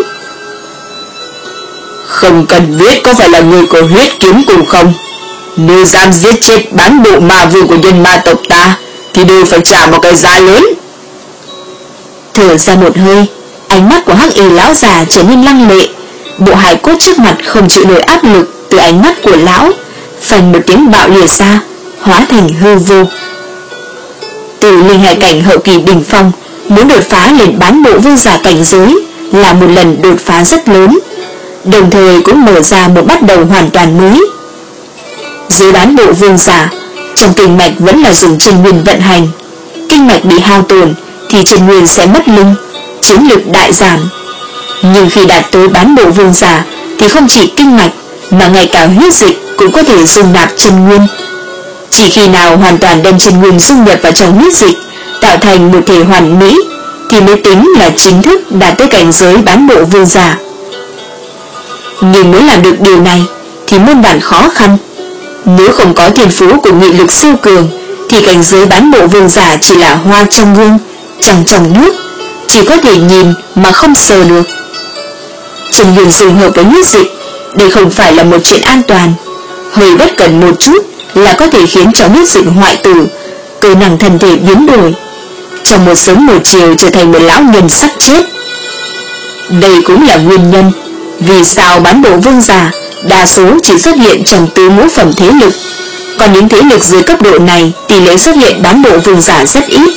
[SPEAKER 1] Không cần biết có phải là người của huyết kiếm cung không, nếu dám giết chết bán bộ ma vương của nhân ma tộc ta thì đều phải trả một cái giá lớn. Thở ra một hơi, ánh mắt của hắc y lão già trở nên lăng lệ. Bộ hài cốt trước mặt không chịu nổi áp lực từ ánh mắt của lão, phành một tiếng bạo lìa ra, hóa thành hư vô. Từ linh hải cảnh hậu kỳ đỉnh phong muốn đột phá lên bán bộ vương giả cảnh giới là một lần đột phá rất lớn, đồng thời cũng mở ra một bắt đầu hoàn toàn mới. Dưới bán bộ vương giả, trong kinh mạch vẫn là dùng chân nguyên vận hành. Kinh mạch bị hao tổn thì chân nguyên sẽ mất linh, chiến lực đại giảm. Nhưng khi đạt tới bán bộ vương giả thì không chỉ kinh mạch mà ngay cả huyết dịch cũng có thể dung nạp chân nguyên. Chỉ khi nào hoàn toàn đem chân nguyên dung nhập vào trong huyết dịch, tạo thành một thể hoàn mỹ, thì mới tính là chính thức đạt tới cảnh giới bán bộ vương giả. Nhưng muốn làm được điều này thì muôn vàn khó khăn. Nếu không có thiên phú của nghị lực siêu cường thì cảnh giới bán bộ vương giả chỉ là hoa trong gương, trăng trong nước, chỉ có thể nhìn mà không sờ được. Chân nguyên dung hợp với huyết dịch, đây không phải là một chuyện an toàn. Hơi bất cẩn một chút là có thể khiến cho huyết dịch hoại tử, cơ năng thân thể biến đổi, trong một sớm một chiều trở thành một lão nhân sắp chết. Đây cũng là nguyên nhân vì sao bán bộ vương giả đa số chỉ xuất hiện trong tứ ngũ phẩm thế lực, còn những thế lực dưới cấp độ này tỷ lệ xuất hiện bán bộ vương giả rất ít.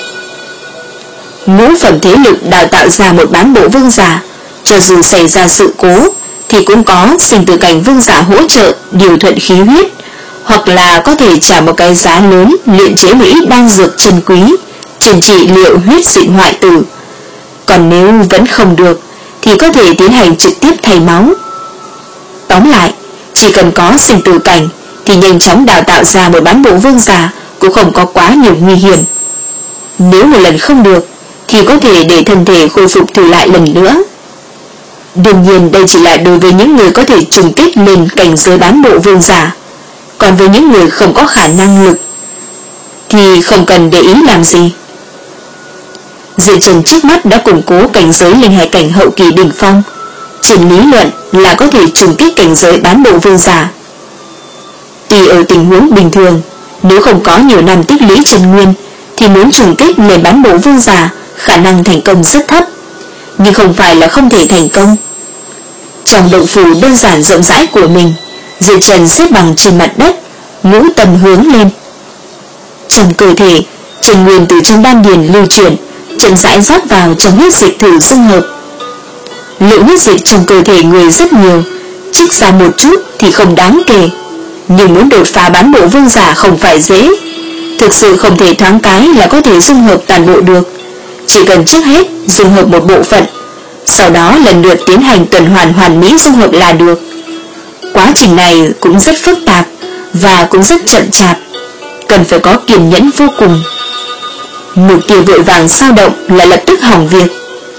[SPEAKER 1] Ngũ phẩm thế lực đào tạo ra một bán bộ vương giả, cho dù xảy ra sự cố thì cũng có sinh tử cảnh vương giả hỗ trợ điều thuận khí huyết, hoặc là có thể trả một cái giá lớn luyện chế một ít đan dược chân quý, chừng trị liệu huyết dịch hoại tử. Còn nếu vẫn không được thì có thể tiến hành trực tiếp thay máu. Tóm lại, chỉ cần có sinh tử cảnh thì nhanh chóng đào tạo ra một bán bộ vương giả cũng không có quá nhiều nguy hiểm. Nếu một lần không được thì có thể để thân thể khôi phục thử lại lần nữa. Đương nhiên đây chỉ là đối với những người có thể trùng kích lên cảnh giới bán bộ vương giả, còn với những người không có khả năng lực thì không cần để ý làm gì. Diệp Trần trước mắt đã củng cố cảnh giới linh hải cảnh hậu kỳ đỉnh phong, trên lý luận là có thể trùng kích cảnh giới bán bộ vương giả. Tuy ở tình huống bình thường, nếu không có nhiều năm tích lũy chân nguyên thì muốn trùng kích lên bán bộ vương giả khả năng thành công rất thấp, nhưng không phải là không thể thành công. Trong động phủ đơn giản rộng rãi của mình, Diệp Trần xếp bằng trên mặt đất, ngũ tâm hướng lên. Trong cơ thể, chân nguyên từ trong đan điền lưu chuyển, chậm rãi rót vào trong huyết dịch thử dung hợp. Lượng huyết dịch trong cơ thể người rất nhiều, trích ra một chút thì không đáng kể, nhưng muốn đột phá bán bộ vương giả không phải dễ. Thực sự không thể thoáng cái là có thể dung hợp toàn bộ được, chỉ cần trước hết dung hợp một bộ phận, sau đó lần lượt tiến hành tuần hoàn hoàn mỹ dung hợp là được. Quá trình này cũng rất phức tạp và cũng rất chậm chạp, cần phải có kiên nhẫn vô cùng. Một tia vội vàng sao động là lập tức hỏng việc.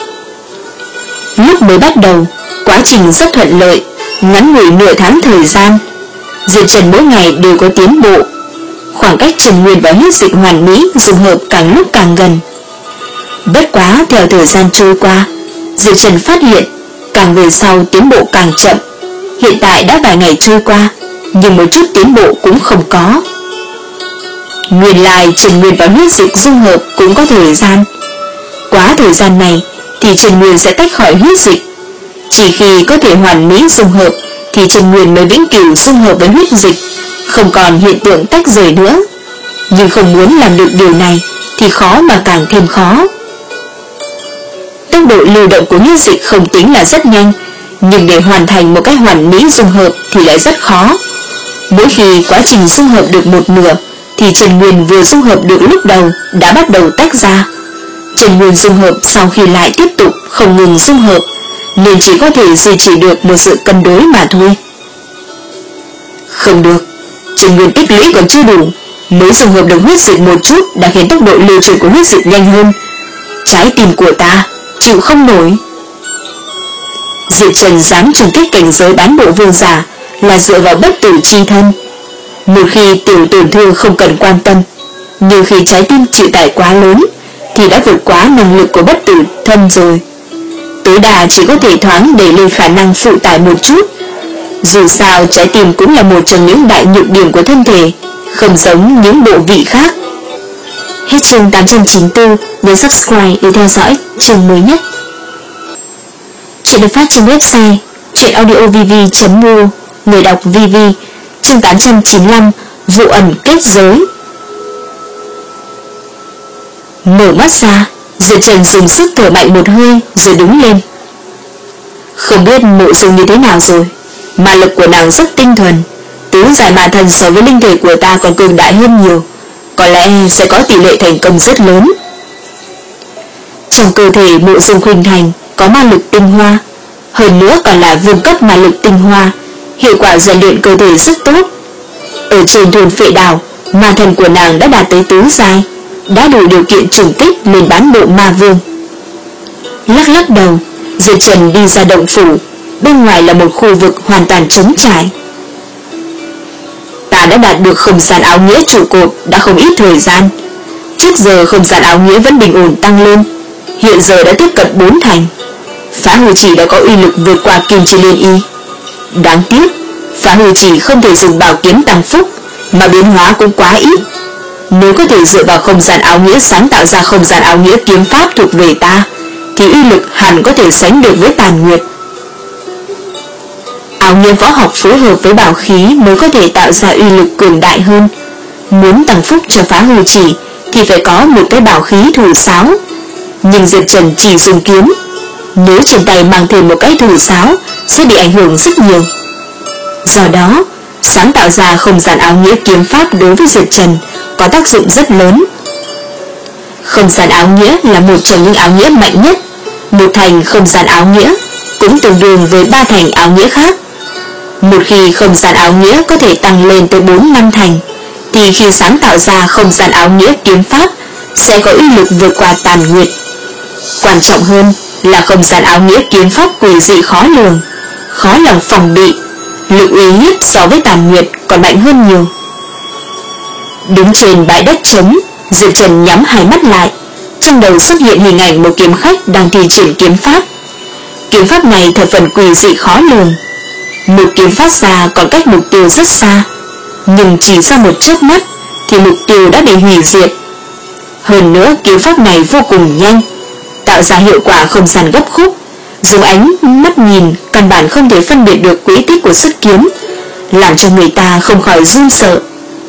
[SPEAKER 1] Lúc mới bắt đầu, quá trình rất thuận lợi, ngắn ngủi nửa tháng thời gian, Diệp Trần mỗi ngày đều có tiến bộ. Khoảng cách chân nguyên và huyết dịch hoàn mỹ dung hợp càng lúc càng gần. Bất quá theo thời gian trôi qua, Diệp Trần phát hiện càng về sau tiến bộ càng chậm. Hiện tại đã vài ngày trôi qua, nhưng một chút tiến bộ cũng không có. Nguyên lai chân nguyên và huyết dịch dung hợp cũng có thời gian. Quá thời gian này thì chân nguyên sẽ tách khỏi huyết dịch. Chỉ khi có thể hoàn mỹ dung hợp thì chân nguyên mới vĩnh cửu dung hợp với huyết dịch, không còn hiện tượng tách rời nữa. Nhưng không muốn làm được điều này thì khó mà càng thêm khó. Tốc độ lưu động của huyết dịch không tính là rất nhanh, nhưng để hoàn thành một cách hoàn mỹ dung hợp thì lại rất khó. Mỗi khi quá trình dung hợp được một nửa thì chân nguyên vừa dung hợp được lúc đầu đã bắt đầu tách ra. Chân nguyên dung hợp sau khi lại tiếp tục không ngừng dung hợp, nên chỉ có thể duy trì được một sự cân đối mà thôi. Không được, chân nguyên tích lũy còn chưa đủ, mới dung hợp được huyết dịch một chút đã khiến tốc độ lưu chuyển của huyết dịch nhanh hơn. Trái tim của ta chịu không nổi. Diệp Trần dám trùng kích cảnh giới bán bộ vương giả là dựa vào bất tử chi thân. Một khi tiểu tổn thương không cần quan tâm, nhưng khi trái tim chịu tải quá lớn thì đã vượt quá năng lực của bất tử thân rồi. Tối đa chỉ có thể thoáng đẩy lên khả năng phụ tải một chút. Dù sao trái tim cũng là một trong những đại nhược điểm của thân thể, không giống những bộ vị khác. Hết chương tám trăm chín mươi tư, nhớ subscribe để theo dõi chương mới nhất. Chuyện được phát trên website chuyenaudiovv chấm mu, người đọc vê vê. Chương tám trăm chín mươi lăm, vụ ẩn kết giới. Mở mắt ra, Diệp Trần dùng sức thở mạnh một hơi rồi đứng lên. Không biết Mộ Dung như thế nào rồi, mà lực của nàng rất tinh thuần, tứ giải ma thần so với linh thể của ta còn cường đại hơn nhiều, có lẽ sẽ có tỷ lệ thành công rất lớn. Trong cơ thể Mộ Dung Khuynh Thành có ma lực tinh hoa, hơn nữa còn là vương cấp ma lực tinh hoa, hiệu quả rèn luyện cơ thể rất tốt. Ở trên thôn Phệ Đảo, ma thần của nàng đã đạt tới tứ giai, đã đủ điều kiện trùng kích lên bán bộ ma vương. Lắc lắc đầu, Diệp Trần đi ra động phủ. Bên ngoài là một khu vực hoàn toàn trống trải. Ta đã đạt được không gian áo nghĩa trụ cột đã không ít thời gian. Trước giờ không gian áo nghĩa vẫn bình ổn tăng lên, hiện giờ đã tiếp cận bốn thành. Phá hư chỉ đã có uy lực vượt qua kim chi liên y. Đáng tiếc, phá hư chỉ không thể dùng bảo kiếm tăng phúc, mà biến hóa cũng quá ít. Nếu có thể dựa vào không gian áo nghĩa sáng tạo ra không gian áo nghĩa kiếm pháp thuộc về ta, thì uy lực hẳn có thể sánh được với Tàn Nguyệt. Áo nghĩa võ học phối hợp với bảo khí mới có thể tạo ra uy lực cường đại hơn. Muốn tăng phúc cho phá hư chỉ thì phải có một cái bảo khí thủ sáo, nhưng Diệp Trần chỉ dùng kiếm. Nếu trên tay mang thêm một cái thủ sáo sẽ bị ảnh hưởng rất nhiều. Do đó, sáng tạo ra không gian áo nghĩa kiếm pháp đối với Diệp Trần có tác dụng rất lớn. Không gian áo nghĩa là một trong những áo nghĩa mạnh nhất. Một thành không gian áo nghĩa cũng tương đương với ba thành áo nghĩa khác. Một khi không gian áo nghĩa có thể tăng lên tới bốn năm thành, thì khi sáng tạo ra không gian áo nghĩa kiếm pháp sẽ có uy lực vượt qua Tàn Nguyệt. Quan trọng hơn là không gian áo nghĩa kiếm pháp quỷ dị khó lường, khó lòng phòng bị, lực uy hiếp so với Tàn Nguyệt còn mạnh hơn nhiều. Đứng trên bãi đất trống, Diệp Trần nhắm hai mắt lại, trong đầu xuất hiện hình ảnh một kiếm khách đang thi triển kiếm pháp. Kiếm pháp này thập phần quỷ dị khó lường. Một kiếm phát ra còn cách mục tiêu rất xa, nhưng chỉ sau một chớp mắt thì mục tiêu đã bị hủy diệt. Hơn nữa kiếm pháp này vô cùng nhanh, tạo ra hiệu quả không gian gấp khúc, dùng ánh mắt nhìn căn bản không thể phân biệt được quỹ tích của xuất kiếm, làm cho người ta không khỏi run sợ.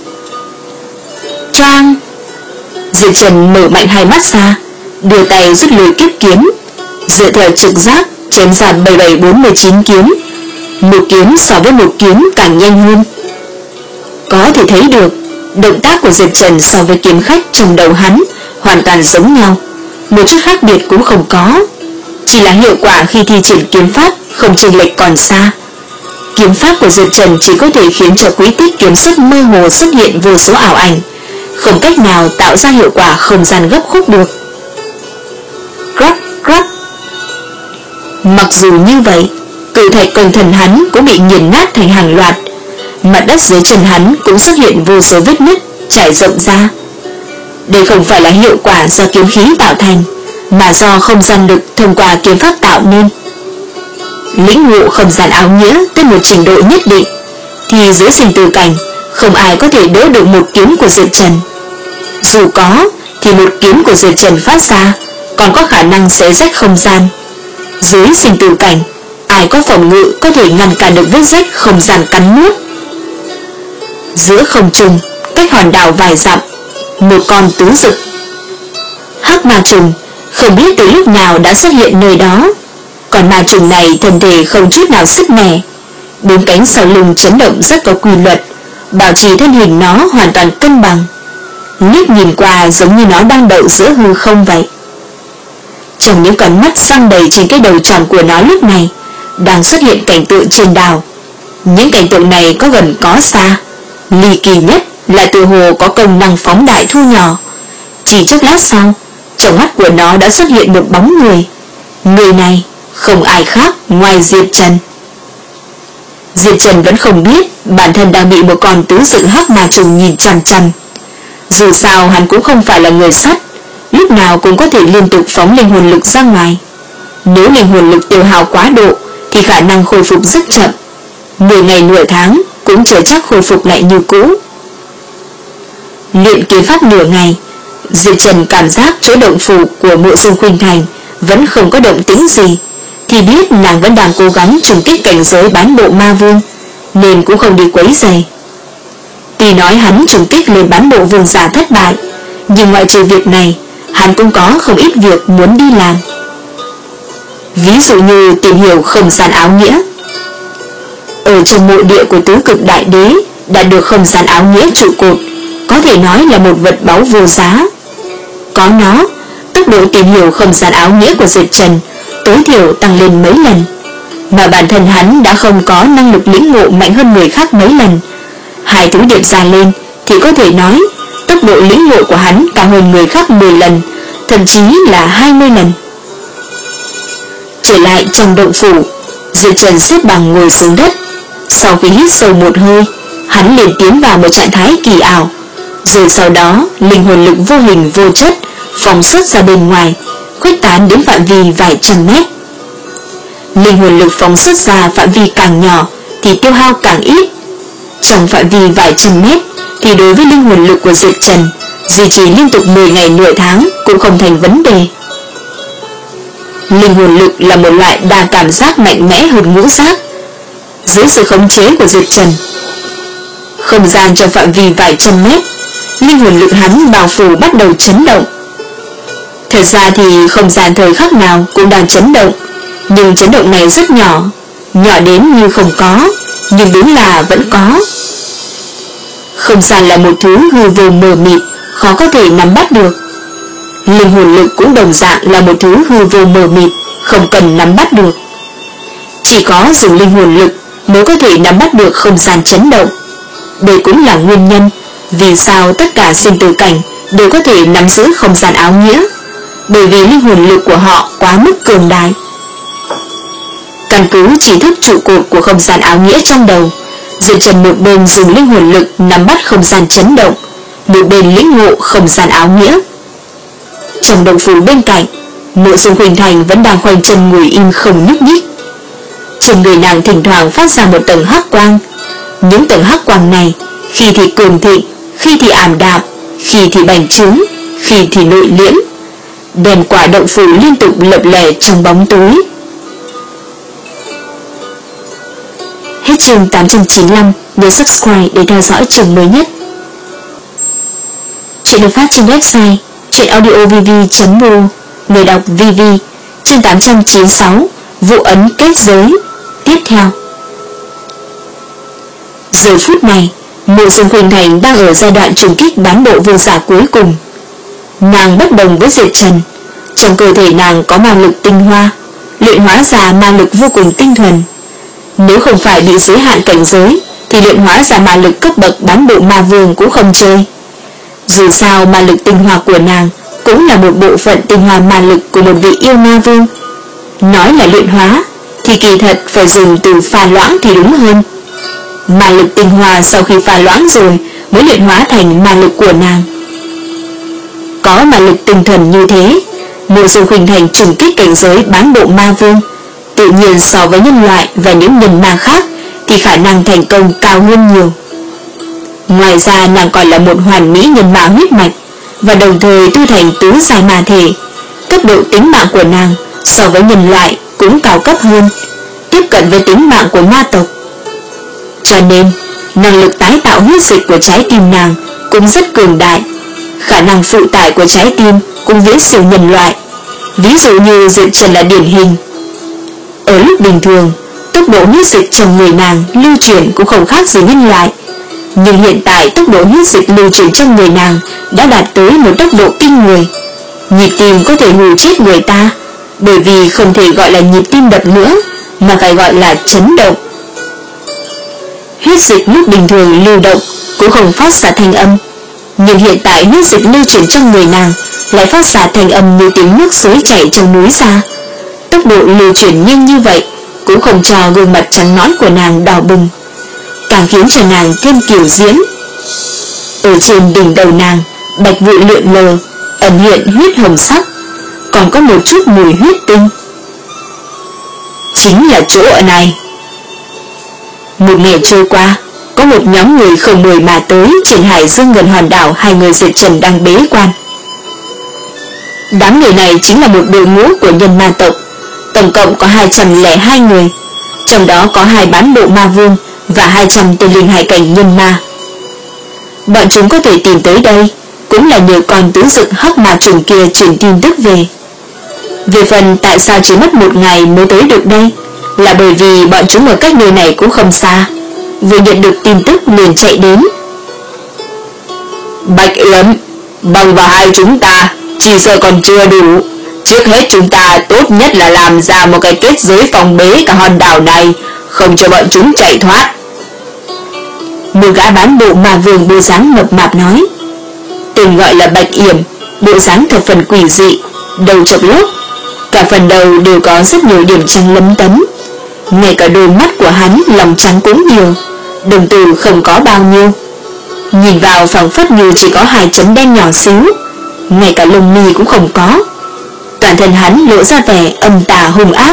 [SPEAKER 1] Choang! Diệp Trần mở mạnh hai mắt ra, đưa tay rút lùi kiếp kiếm, dựa theo trực giác chém ra bảy bảy bốn mươi chín kiếm, một kiếm so với một kiếm càng nhanh hơn. Có thể thấy được động tác của Diệp Trần so với kiếm khách trong đầu hắn hoàn toàn giống nhau, một chút khác biệt cũng không có, chỉ là hiệu quả khi thi triển kiếm pháp không chênh lệch còn xa. Kiếm pháp của Diệp Trần chỉ có thể khiến cho quỹ tích kiếm xuất mơ hồ xuất hiện vô số ảo ảnh, không cách nào tạo ra hiệu quả không gian gấp khúc được. Crack crack. Mặc dù như vậy, cự thạch quanh thân hắn cũng bị nghiền nát thành hàng loạt, mặt đất dưới chân hắn cũng xuất hiện vô số vết nứt trải rộng ra. Đây không phải là hiệu quả do kiếm khí tạo thành, mà do không gian lực thông qua kiếm pháp tạo nên. Lĩnh ngộ không gian áo nghĩa tới một trình độ nhất định, thì dưới sinh tử cảnh không ai có thể đỡ được một kiếm của Diệp Trần. Dù có, thì một kiếm của Diệp Trần phát ra còn có khả năng xé rách không gian. Dưới sinh tử cảnh, ai có phòng ngự có thể ngăn cản được vết rách không gian cắn nuốt. Giữa không trung, cách hòn đảo vài dặm, một con tứ dực. Hắc ma trùng không biết từ lúc nào đã xuất hiện nơi đó. Còn ma trùng này thân thể không chút nào sứt mẻ, bốn cánh sau lưng chấn động rất có quy luật, bảo trì thân hình nó hoàn toàn cân bằng. Liếc nhìn qua giống như nó đang đậu giữa hư không vậy. Trong những con mắt răng đầy trên cái đầu tròn của nó lúc này đang xuất hiện cảnh tượng trên đảo. Những cảnh tượng này có gần có xa, ly kỳ nhất là tựa hồ có công năng phóng đại thu nhỏ. Chỉ chốc lát sau, trong mắt của nó đã xuất hiện một bóng người. Người này không ai khác ngoài Diệp Trần. Diệp Trần vẫn không biết bản thân đang bị một con tứ dực hắc ma trùng nhìn chằm chằm. Dù sao hắn cũng không phải là người sắt, lúc nào cũng có thể liên tục phóng linh hồn lực ra ngoài. Nếu linh hồn lực tiêu hao quá độ thì khả năng khôi phục rất chậm, mười ngày nửa tháng cũng chưa chắc khôi phục lại như cũ. Luyện kiếm pháp nửa ngày, Diệp Trần cảm giác chỗ động phủ của Mộ Dung Khuynh Thành vẫn không có động tĩnh gì, thì biết nàng vẫn đang cố gắng trùng kích cảnh giới bán bộ ma vương, nên cũng không đi quấy rầy. Tuy nói hắn trùng kích lên bán bộ vương giả thất bại, nhưng ngoại trừ việc này, hắn cũng có không ít việc muốn đi làm. Ví dụ như tìm hiểu không gian áo nghĩa. Ở trong mộ địa của tứ cực đại đế đã được không gian áo nghĩa trụ cột, có thể nói là một vật báu vô giá. Có nó, tốc độ tìm hiểu không gian áo nghĩa của Diệp Trần tối thiểu tăng lên mấy lần, mà bản thân hắn đã không có năng lực lĩnh ngộ mạnh hơn người khác mấy lần. Hai thứ điệp ra lên thì có thể nói tốc độ lĩnh ngộ của hắn cao hơn người khác mười lần, thậm chí là hai mươi lần. Trở lại trong động phủ, Diệp Trần xếp bằng ngồi xuống đất. Sau khi hít sâu một hơi, hắn liền tiến vào một trạng thái kỳ ảo. Rồi sau đó, linh hồn lực vô hình vô chất phóng xuất ra bên ngoài, khuếch tán đến phạm vi vài trăm mét. Linh hồn lực phóng xuất ra phạm vi càng nhỏ thì tiêu hao càng ít. Trong phạm vi vài trăm mét thì đối với linh hồn lực của Diệp Trần, duy trì liên tục mười ngày nửa tháng cũng không thành vấn đề. Linh hồn lực là một loại đa cảm giác mạnh mẽ hơn ngũ giác. Dưới sự khống chế của Diệp Trần, không gian trong phạm vi vài trăm mét, linh hồn lực hắn bao phủ bắt đầu chấn động. Thật ra thì không gian thời khắc nào cũng đang chấn động, nhưng chấn động này rất nhỏ, nhỏ đến như không có, nhưng đúng là vẫn có. Không gian là một thứ hư vô mờ mịt, khó có thể nắm bắt được. Linh hồn lực cũng đồng dạng là một thứ hư vô mờ mịt, không cần nắm bắt được. Chỉ có dùng linh hồn lực mới có thể nắm bắt được không gian chấn động. Đây cũng là nguyên nhân vì sao tất cả sinh tử cảnh đều có thể nắm giữ không gian áo nghĩa, bởi vì linh hồn lực của họ quá mức cường đại. Căn cứ chỉ thức trụ cột của không gian áo nghĩa trong đầu, Diệp Trần một bên dùng linh hồn lực nắm bắt không gian chấn động, một bên lĩnh ngộ không gian áo nghĩa. Trong động phủ bên cạnh, Mộ Dung Khuynh Thành vẫn đang khoanh chân ngồi im không nhúc nhích. Trên người nàng thỉnh thoảng phát ra một tầng hắc quang. Những tầng hắc quang này khi thì cường thịnh, khi thì ảm đạm, khi thì bành trướng, khi thì nội liễm, đèn quả động phủ liên tục lập lè trong bóng tối. Hết chương tám trăm chín mươi lăm, nhớ subscribe để theo dõi chương mới nhất. Chuyện được phát trên website chuyenaudiovv chấm ro, người đọc vê vê. Chương tám trăm chín mươi sáu, vụ ấn kết giới. Tiếp theo. Giờ phút này, Mộ Dung Khuynh Thành đang ở giai đoạn trùng kích bán bộ vương giả cuối cùng. Nàng bất đồng với Diệp Trần, trong cơ thể nàng có ma lực tinh hoa, luyện hóa ra ma lực vô cùng tinh thuần. Nếu không phải bị giới hạn cảnh giới thì luyện hóa ra ma lực cấp bậc bán bộ ma vương cũng không chơi. Dù sao ma lực tinh hoa của nàng cũng là một bộ phận tinh hoa ma lực của một vị yêu ma vương. Nói là luyện hóa thì kỳ thật phải dùng từ pha loãng thì đúng hơn. Ma lực tinh hoa sau khi pha loãng rồi mới luyện hóa thành ma lực của nàng. Có ma lực tinh thuần như thế, Mộ Dung Khuynh Thành trùng kích cảnh giới bán bộ ma vương, tự nhiên so với nhân loại và những nhân ma khác thì khả năng thành công cao hơn nhiều. Ngoài ra nàng còn là một hoàn mỹ nhân ma huyết mạch, và đồng thời tu thành tứ giai ma thể. Cấp độ tính mạng của nàng so với nhân loại cũng cao cấp hơn, tiếp cận với tính mạng của ma tộc. Cho nên, năng lực tái tạo huyết dịch của trái tim nàng cũng rất cường đại. Khả năng phụ tải của trái tim cũng viễn siêu nhân loại. Ví dụ như Diệp Trần là điển hình. Ở lúc bình thường, tốc độ huyết dịch trong người nàng lưu chuyển cũng không khác gì nhân loại. Nhưng hiện tại tốc độ huyết dịch lưu chuyển trong người nàng đã đạt tới một tốc độ kinh người. Nhịp tim có thể hù chết người ta, bởi vì không thể gọi là nhịp tim đập nữa, mà phải gọi là chấn động. Huyết dịch lúc bình thường lưu động cũng không phát ra thanh âm, nhưng hiện tại huyết dịch lưu chuyển trong người nàng lại phát ra thanh âm như tiếng nước suối chảy trong núi ra. Tốc độ lưu chuyển nhanh như vậy cũng không cho gương mặt trắng nõn của nàng đỏ bừng, càng khiến cho nàng thêm kiều diễm. Ở trên đỉnh đầu nàng, bạch vụ lượn lờ, ẩn hiện huyết hồng sắc, còn có một chút mùi huyết tinh. Chính là chỗ ở này. Một ngày trôi qua, có một nhóm người không mời mà tới trên hải dương gần hòn đảo hai người Diệp Trần đang bế quan. Đám người này chính là một đội ngũ của nhân ma tộc, tổng cộng có hai trăm lẻ hai người, trong đó có hai bán bộ ma vương và hai trăm tên linh hải cảnh nhân ma. Bọn chúng có thể tìm tới đây cũng là nhờ con tứ dực hắc ma trùng kia truyền tin tức về. Về phần tại sao chỉ mất một ngày mới tới được đây, là bởi vì bọn chúng ở cách nơi này cũng không xa, vừa nhận được tin tức liền chạy đến. Bạch Yếm, bằng vào hai chúng ta chỉ sợ còn chưa đủ. Trước hết chúng ta tốt nhất là làm ra một cái kết giới phòng bế cả hòn đảo này, không cho bọn chúng chạy thoát. Một gã bán bộ ma vương bộ dáng mập mạp nói. Tên gọi là Bạch Yểm, bộ dáng thập phần quỷ dị, đầu chọc lốc, cả phần đầu đều có rất nhiều điểm trắng lấm tấm. Ngay cả đôi mắt của hắn lòng trắng cũng nhiều, đồng tử không có bao nhiêu, nhìn vào phảng phất như chỉ có hai chấm đen nhỏ xíu, ngay cả lông mi cũng không có. Toàn thân hắn lộ ra vẻ âm tà hung ác.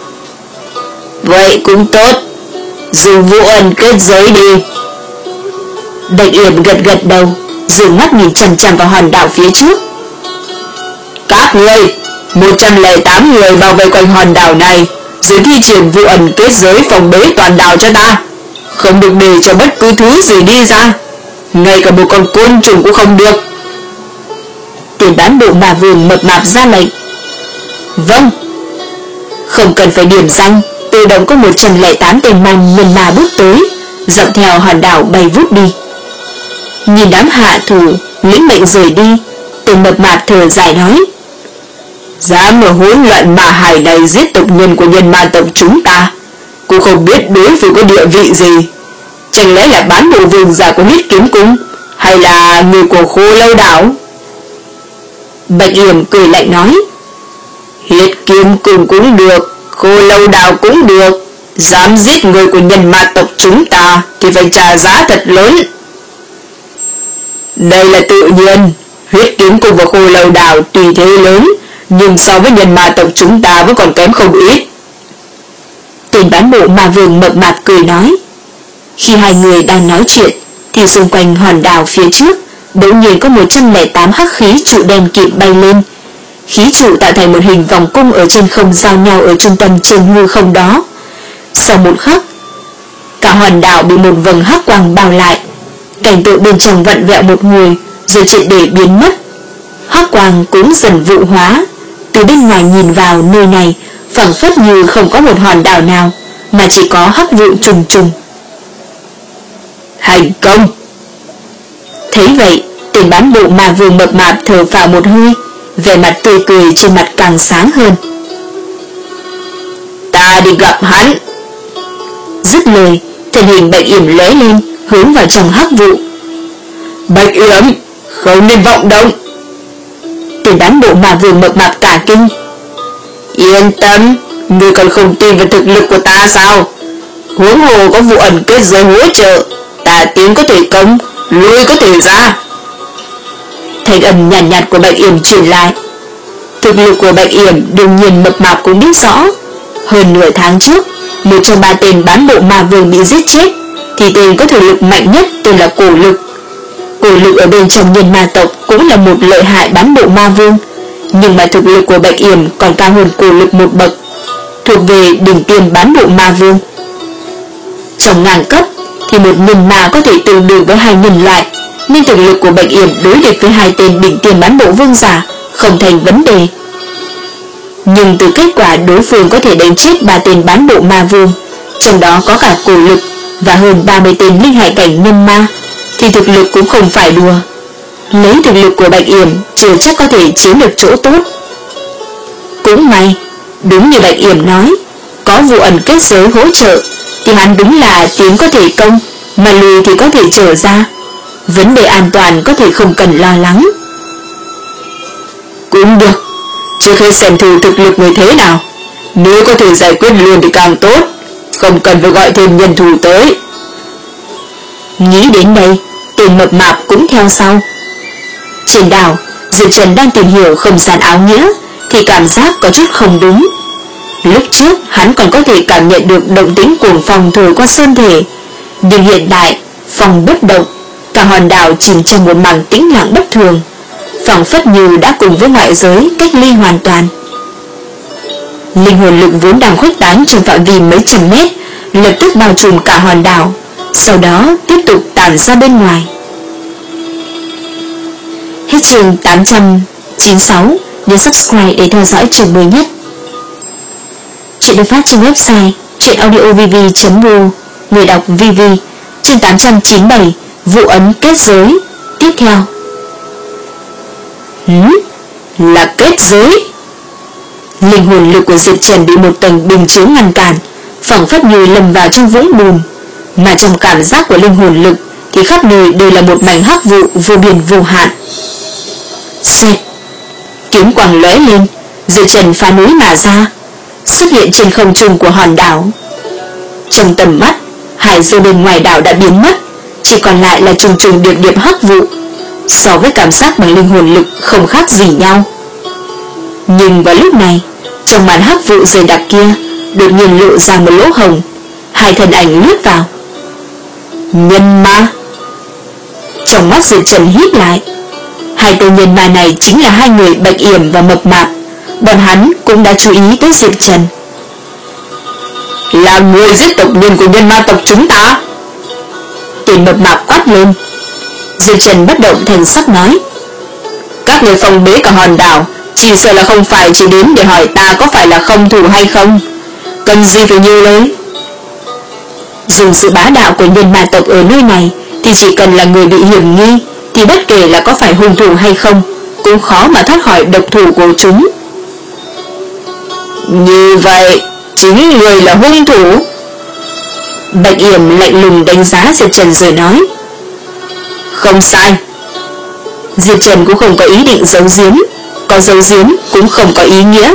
[SPEAKER 1] Vậy cũng tốt, dùng vụ ẩn kết giới đi. Bạch Yểm gật gật đầu, dừng mắt nhìn chằm chằm vào hòn đảo phía trước. Các ngươi, một trăm lẻ tám người bao vây quanh hòn đảo này, rồi thi triển vụ ẩn kết giới phòng bế toàn đảo cho ta, không được để cho bất cứ thứ gì đi ra, ngay cả một con côn trùng cũng không được. Tiền bán bộ ma vương mập mạp ra lệnh. Vâng. Không cần phải điểm danh, tự động có một trăm lẻ tám tên man nhân ma bước tới, dọc theo hòn đảo bay vút đi. Nhìn đám hạ thủ lĩnh mệnh rời đi, tên mập mạp thở dài nói. Dám ở hỗn loạn ma hải này giết tộc nhân của nhân ma tộc chúng ta, cũng không biết đối phương có địa vị gì. Chẳng lẽ là bán bộ vương giả của huyết kiếm cung, hay là người của khô lâu đảo? Bạch Yểm cười lạnh nói. Huyết kiếm cung cũng được, khô lâu đảo cũng được, dám giết người của nhân ma tộc chúng ta thì phải trả giá thật lớn. Đây là tự nhiên, huyết kiếm cung và khô lâu đảo tùy thế lớn, nhưng so với nhân ma tộc chúng ta vẫn còn kém không ít. Tên bán bộ ma vương mập mạp cười nói. Khi hai người đang nói chuyện thì xung quanh hòn đảo phía trước bỗng nhiên có một trăm lẻ tám hắc khí trụ đen kịt bay lên. Khí trụ tạo thành một hình vòng cung ở trên không giao nhau ở trung tâm trên hư không đó. Sau một khắc, cả hòn đảo bị một vầng hắc quang bao lại, cảnh tượng bên trong vặn vẹo một hồi rồi triệt để biến mất. Hắc quang cũng dần vụ hóa. Từ bên ngoài nhìn vào nơi này phảng phất như không có một hòn đảo nào, mà chỉ có hắc vụ trùng trùng. Thành công! Thấy vậy, tên bán bộ ma vương mập mạp thở phào một hơi, vẻ mặt tươi cười trên mặt càng sáng hơn. Ta đi gặp hắn. Dứt lời, thân hình Bạch Yểm lóe lên, hướng vào trong hắc vụ. Bạch Yểm, không nên vọng động. Tên bán bộ ma vương mập mạp cả kinh. Yên tâm, ngươi còn không tin vào thực lực của ta sao? Huống hồ có vụ ẩn kết giới hỗ trợ, ta tiến có thể công, lui có thể ra. Thanh âm nhàn nhạt, nhạt của Bạch Yểm truyền lại. Thực lực của Bạch Yểm đương nhiên mập mạp cũng biết rõ. Hơn nửa tháng trước, một trong ba tên bán bộ ma vương bị giết chết, thì tên có thực lực mạnh nhất tên là Cổ Lực. Cổ Lực ở bên trong nhân ma tộc cũng là một lợi hại bán bộ ma vương, nhưng mà thực lực của Bạch Yểm còn cao hơn Cổ Lực một bậc. thuộc về đỉnh tiêm bán bộ ma vương. Trong ngang cấp thì một nhân ma có thể tương đương với hai nhân loại, nên thực lực của Bạch Yểm đối địch với hai tên đỉnh tiêm bán bộ vương giả không thành vấn đề. Nhưng từ kết quả đối phương có thể đánh chết ba tên bán bộ ma vương, trong đó có cả cổ lực và hơn ba mươi tên linh hải cảnh nhân ma, thì thực lực cũng không phải đùa. Lấy thực lực của Bạch Yểm chưa chắc có thể chiếm được chỗ tốt. Cũng may, đúng như Bạch Yểm nói, có vụ ẩn kết giới hỗ trợ thì hắn đúng là tiến có thể công, mà lùi thì có thể trở ra. Vấn đề an toàn có thể không cần lo lắng. Cũng được, trước khi xem thử thực lực người thế nào, nếu có thể giải quyết luôn thì càng tốt, không cần phải gọi thêm nhân thủ tới. Nghĩ đến đây, tên mập mạp cũng theo sau. Trên đảo, Diệp Trần đang tìm hiểu không gian áo nghĩa thì cảm giác có chút không đúng. Lúc trước hắn còn có thể cảm nhận được động tĩnh cuồng phong thổi qua sơn thể, nhưng hiện tại phong bất động, cả hòn đảo chìm trong một mảng tĩnh lặng bất thường, phảng phất như đã cùng với ngoại giới cách ly hoàn toàn. Linh hồn lực vốn đang khuếch tán trong phạm vi mấy trăm mét, lập tức bao trùm cả hòn đảo, sau đó tiếp tục tản ra bên ngoài. Hết chương tám trăm chín mươi sáu, nhấn subscribe để theo dõi chương mới nhất. Chuyện được phát trên website truyện audio v v chấm r o, người đọc vê vê. Chương tám trăm chín mươi bảy, vụ ấn kết giới. Tiếp theo. Hứ, là kết giới. Linh hồn lực của Diệp Trần bị một tầng bình chướng ngăn cản, phảng phất như lầm vào trong vũng bùn, mà trong cảm giác của linh hồn lực thì khắp nơi đều là một mảnh hắc vụ vô biên vô hạn. Xẹt, kiếm quang lóe lên, Diệp Trần phá núi mà ra, xuất hiện trên không trung của hòn đảo. Trong tầm mắt, hải dương bên ngoài đảo đã biến mất, chỉ còn lại là trùng trùng điệp điệp hắc vụ, so với cảm giác bằng linh hồn lực không khác gì nhau. Nhưng vào lúc này, trong màn hắc vụ dày đặc kia đột nhiên lộ ra một lỗ hồng, hai thân ảnh lướt vào. Nhân ma. Trong mắt Diệp Trần híp lại. Hai tên nhân ma này chính là hai người Bạch Yểm và Mập Mạp. Bọn hắn cũng đã chú ý tới Diệp Trần. Là người giết tộc nhân của nhân ma tộc chúng ta. Tên Mập Mạp quát lên. Diệp Trần bất động thành sắc nói, các người phong bế cả hòn đảo, chỉ sợ là không phải chỉ đến để hỏi ta có phải là không thủ hay không. Cần gì phải nhiều lời. Dùng sự bá đạo của nhân ma tộc ở nơi này thì chỉ cần là người bị hiểm nghi thì bất kể là có phải hung thủ hay không cũng khó mà thoát khỏi độc thủ của chúng. Như vậy chính người là hung thủ. Bạch Yểm lạnh lùng đánh giá Diệp Trần rồi nói, không sai. Diệp Trần cũng không có ý định giấu giếm, có giấu giếm cũng không có ý nghĩa.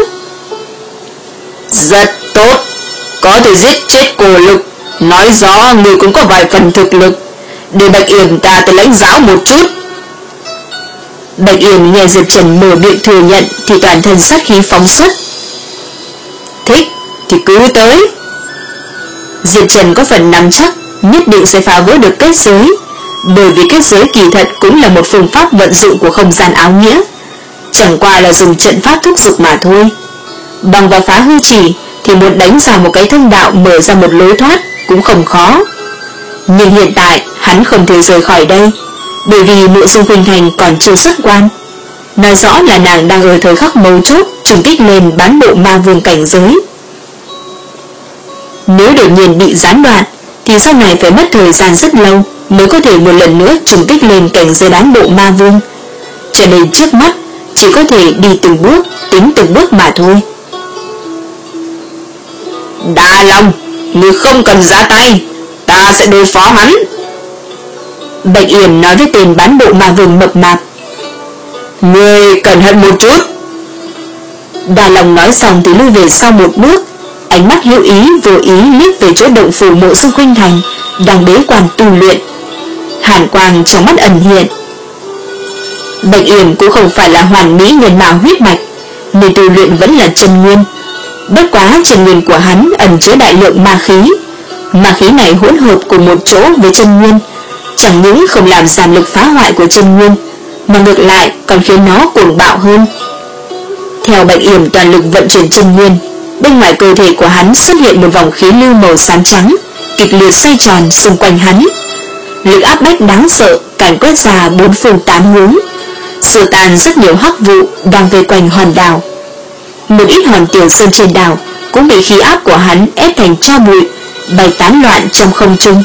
[SPEAKER 1] Rất tốt, có thể giết chết cổ lực, nói rõ người cũng có vài phần thực lực, để Bạch Yểm ta tới lãnh giáo một chút. Bạch Yểm nghe Diệp Trần mở miệng thừa nhận thì toàn thân sát khí phóng xuất. Thích thì cứ tới. Diệp Trần có phần nắm chắc nhất định sẽ phá vỡ được kết giới, bởi vì kết giới kỳ thật cũng là một phương pháp vận dụng của không gian áo nghĩa, chẳng qua là dùng trận pháp thúc giục mà thôi. Bằng vào phá hư chỉ thì muốn đánh ra một cái thông đạo mở ra một lối thoát cũng không khó. Nhưng hiện tại hắn không thể rời khỏi đây, bởi vì Mộ Dung Khuynh Thành còn chưa xuất quan, nói rõ là nàng đang ở thời khắc mấu chốt trùng kích lên bán bộ ma vương cảnh giới. Nếu đột nhiên bị gián đoạn thì sau này phải mất thời gian rất lâu mới có thể một lần nữa trùng kích lên cảnh giới bán bộ ma vương, cho nên trước mắt chỉ có thể đi từng bước, tính từng bước mà thôi. Đa Long, ngươi không cần ra tay, ta sẽ đối phó hắn. Bạch Yểm nói với tên bán bộ ma vương Mập Mạp. Ngươi cẩn thận một chút. Đa Long nói xong thì lui về sau một bước, ánh mắt hữu ý vô ý liếc về chỗ động phủ Mộ Dung Khuynh Thành đang bế quan tu luyện. Hàn quang trong mắt ẩn hiện. Bạch Yểm cũng không phải là hoàn mỹ nhân mạo huyết mạch, nên tu luyện vẫn là chân nguyên. Bất quá chân nguyên của hắn ẩn chứa đại lượng ma khí, ma khí này hỗn hợp cùng một chỗ với chân nguyên, chẳng những không làm giảm lực phá hoại của chân nguyên, mà ngược lại còn khiến nó cuồng bạo hơn. Theo Bạch Yểm toàn lực vận chuyển chân nguyên, Bên ngoài cơ thể của hắn xuất hiện một vòng khí lưu màu xám trắng, kịch liệt xoay tròn xung quanh hắn. Lực áp bách đáng sợ càn quét ra bốn phương tám hướng, xua tan rất nhiều hắc vụ đang vây quanh hòn đảo. Một ít hòn tiểu sơn trên đảo cũng bị khí áp của hắn ép thành tro bụi, bay tán loạn trong không trung.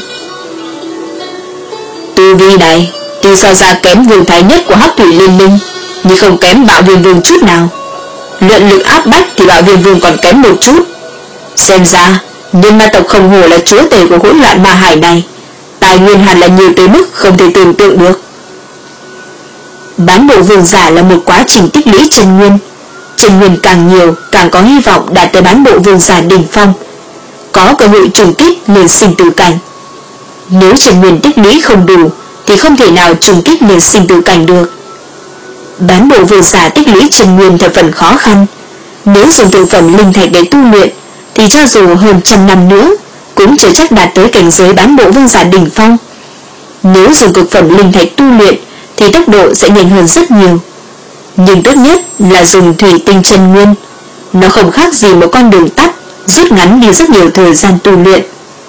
[SPEAKER 1] Tu vi này tuy so ra kém vương thái nhất của Hắc Thủy Liên Minh, nhưng không kém Bạo Viêm Vương chút nào. Luận lực áp bách thì Bạo Viêm Vương còn kém một chút. Xem ra nhân ma tộc không hổ là chúa tể của hỗn loạn ma hải này, tài nguyên hẳn là nhiều tới mức không thể tưởng tượng được. Bán bộ vương giả là một quá trình tích lũy chân nguyên. Chân nguyên càng nhiều càng có hy vọng đạt tới bán bộ vương giả đỉnh phong, có cơ hội trùng kích lên sinh tử cảnh. Nếu chân nguyên tích lũy không đủ thì không thể nào trùng kích lên sinh tử cảnh được. Bán bộ vương giả tích lũy chân nguyên thập phần khó khăn. Nếu dùng thực phẩm linh thạch để tu luyện thì cho dù hơn trăm năm nữa cũng chưa chắc đạt tới cảnh giới bán bộ vương giả đỉnh phong. Nếu dùng cực phẩm linh thạch tu luyện thì tốc độ sẽ nhanh hơn rất nhiều. Nhưng tốt nhất là dùng thủy tinh chân nguyên. Nó không khác gì một con đường tắt, rút ngắn đi rất nhiều thời gian tu luyện.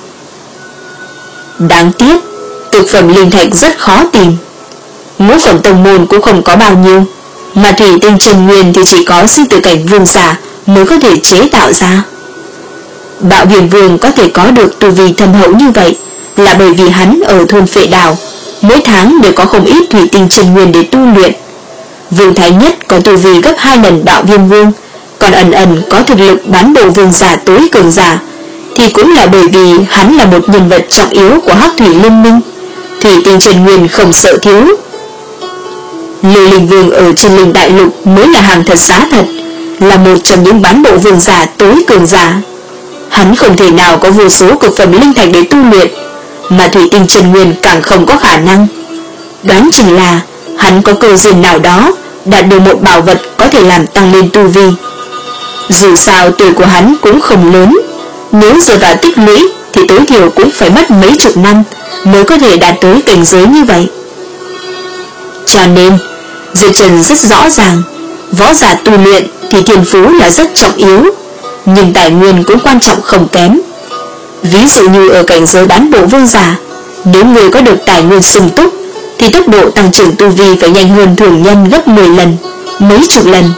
[SPEAKER 1] Đáng tiếc, cực phẩm linh thạch rất khó tìm. Ngũ phẩm tông môn cũng không có bao nhiêu, mà thủy tinh chân nguyên thì chỉ có sinh tử cảnh vương giả mới có thể chế tạo ra. Bạo Viêm Vương có thể có được tu vi thâm hậu như vậy là bởi vì hắn ở thôn Phệ Đảo mỗi tháng đều có không ít thủy tinh chân nguyên để tu luyện. Vương Thái Nhất có tu vi gấp hai lần Bạo Viêm Vương, còn ẩn ẩn có thực lực bán bộ vương giả tối cường giả, thì cũng là bởi vì hắn là một nhân vật trọng yếu của Hắc Thủy Liên Minh. Thủy tinh chân nguyên không sợ thiếu. Lôi Linh Vương ở trên Linh Đại Lục mới là hàng thật giá thật, là một trong những bán bộ vương giả tối cường giả. Hắn không thể nào có vô số cực phẩm linh thạch để tu luyện, mà thủy tinh chân nguyên càng không có khả năng. Đoán chừng là hắn có cơ duyên nào đó đạt được một bảo vật có thể làm tăng lên tu vi. Dù sao tuổi của hắn cũng không lớn, nếu dựa vào tích lũy thì tối thiểu cũng phải mất mấy chục năm mới có thể đạt tới cảnh giới như vậy. Cho nên Diệp Trần rất rõ ràng, võ giả tu luyện thì thiên phú là rất trọng yếu, nhưng tài nguyên cũng quan trọng không kém. Ví dụ như ở cảnh giới bán bộ vương giả, nếu người có được tài nguyên sung túc thì tốc độ tăng trưởng tu vi phải nhanh hơn thường nhân gấp mười lần, mấy chục lần.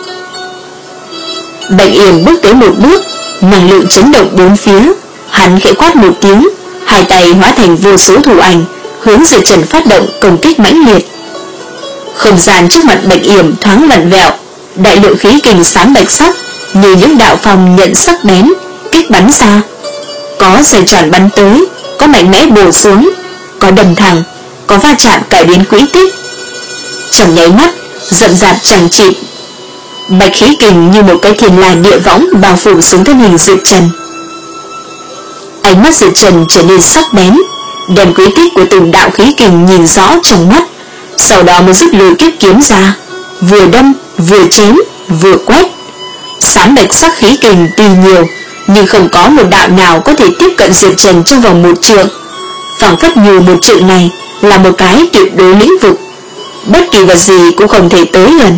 [SPEAKER 1] Bạch Yểm bước tới một bước, năng lượng chấn động bốn phía. Hắn khẽ quát một tiếng, hai tay hóa thành vô số thủ ảnh hướng Diệp Trần phát động công kích mãnh liệt. Không gian trước mặt Bạch Yểm thoáng vặn vẹo, đại lượng khí kình sáng bạch sắc như những đạo phong nhận sắc bén kích bắn ra. Có xoay tròn bắn tới, có mạnh mẽ bổ xuống, có đâm thẳng, có va chạm cải biến quỹ tích. Trong nháy mắt, rậm rạp chẳng chịt, bạch khí kình như một cái thiên la địa võng bao phủ xuống thân hình Diệp Trần. Ánh mắt Diệp Trần trở nên sắc bén, đem quỹ tích của từng đạo khí kình nhìn rõ trong mắt, sau đó mới rút lùi kiếp kiếm ra, vừa đâm, vừa chém, vừa quét. Sáng bạch sắc khí kình tuy nhiều, nhưng không có một đạo nào có thể tiếp cận Diệp Trần trong vòng một trượng. Phảng phất như một trượng này là một cái tuyệt đối lĩnh vực, bất kỳ vật gì cũng không thể tới gần.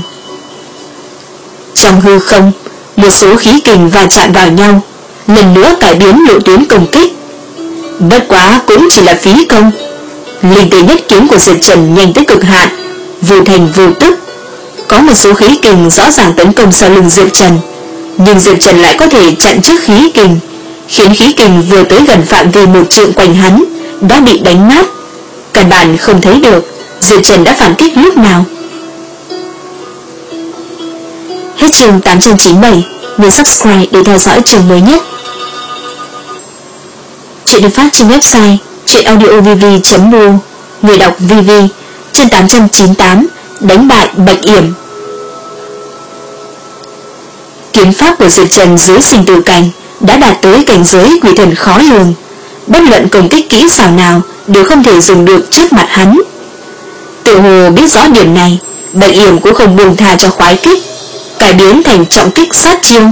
[SPEAKER 1] Trong hư không, một số khí kình va chạm vào nhau, lần nữa cải biến lộ tuyến công kích. Bất quá cũng chỉ là phí công. Linh tế nhất kiếm của Diệp Trần nhanh tới cực hạn, vô thành vô tức. Có một số khí kình rõ ràng tấn công sau lưng Diệp Trần, nhưng Diệp Trần lại có thể chặn trước khí kình, khiến khí kình vừa tới gần phạm vi một trượng quanh hắn đã bị đánh nát. Căn bản không thấy được Diệp Trần đã phản kích lúc nào. Hết chương tám trăm chín mươi bảy. Nhớ subscribe để theo dõi chương mới nhất. Chuyện được phát trên website chuyenaudiovv chấm mu. Người đọc vê vê. Chương tám trăm chín mươi tám. Đánh bại Bạch Yểm. Kiếm pháp của Diệp Trần dưới sinh tử cảnh đã đạt tới cảnh giới quỷ thần khó lường, bất luận công kích kỹ xảo nào đều không thể dùng được trước mặt hắn. Tự hồ biết rõ điểm này, Bạch Yểm cũng không buông tha cho khoái kích, cải biến thành trọng kích sát chiêu.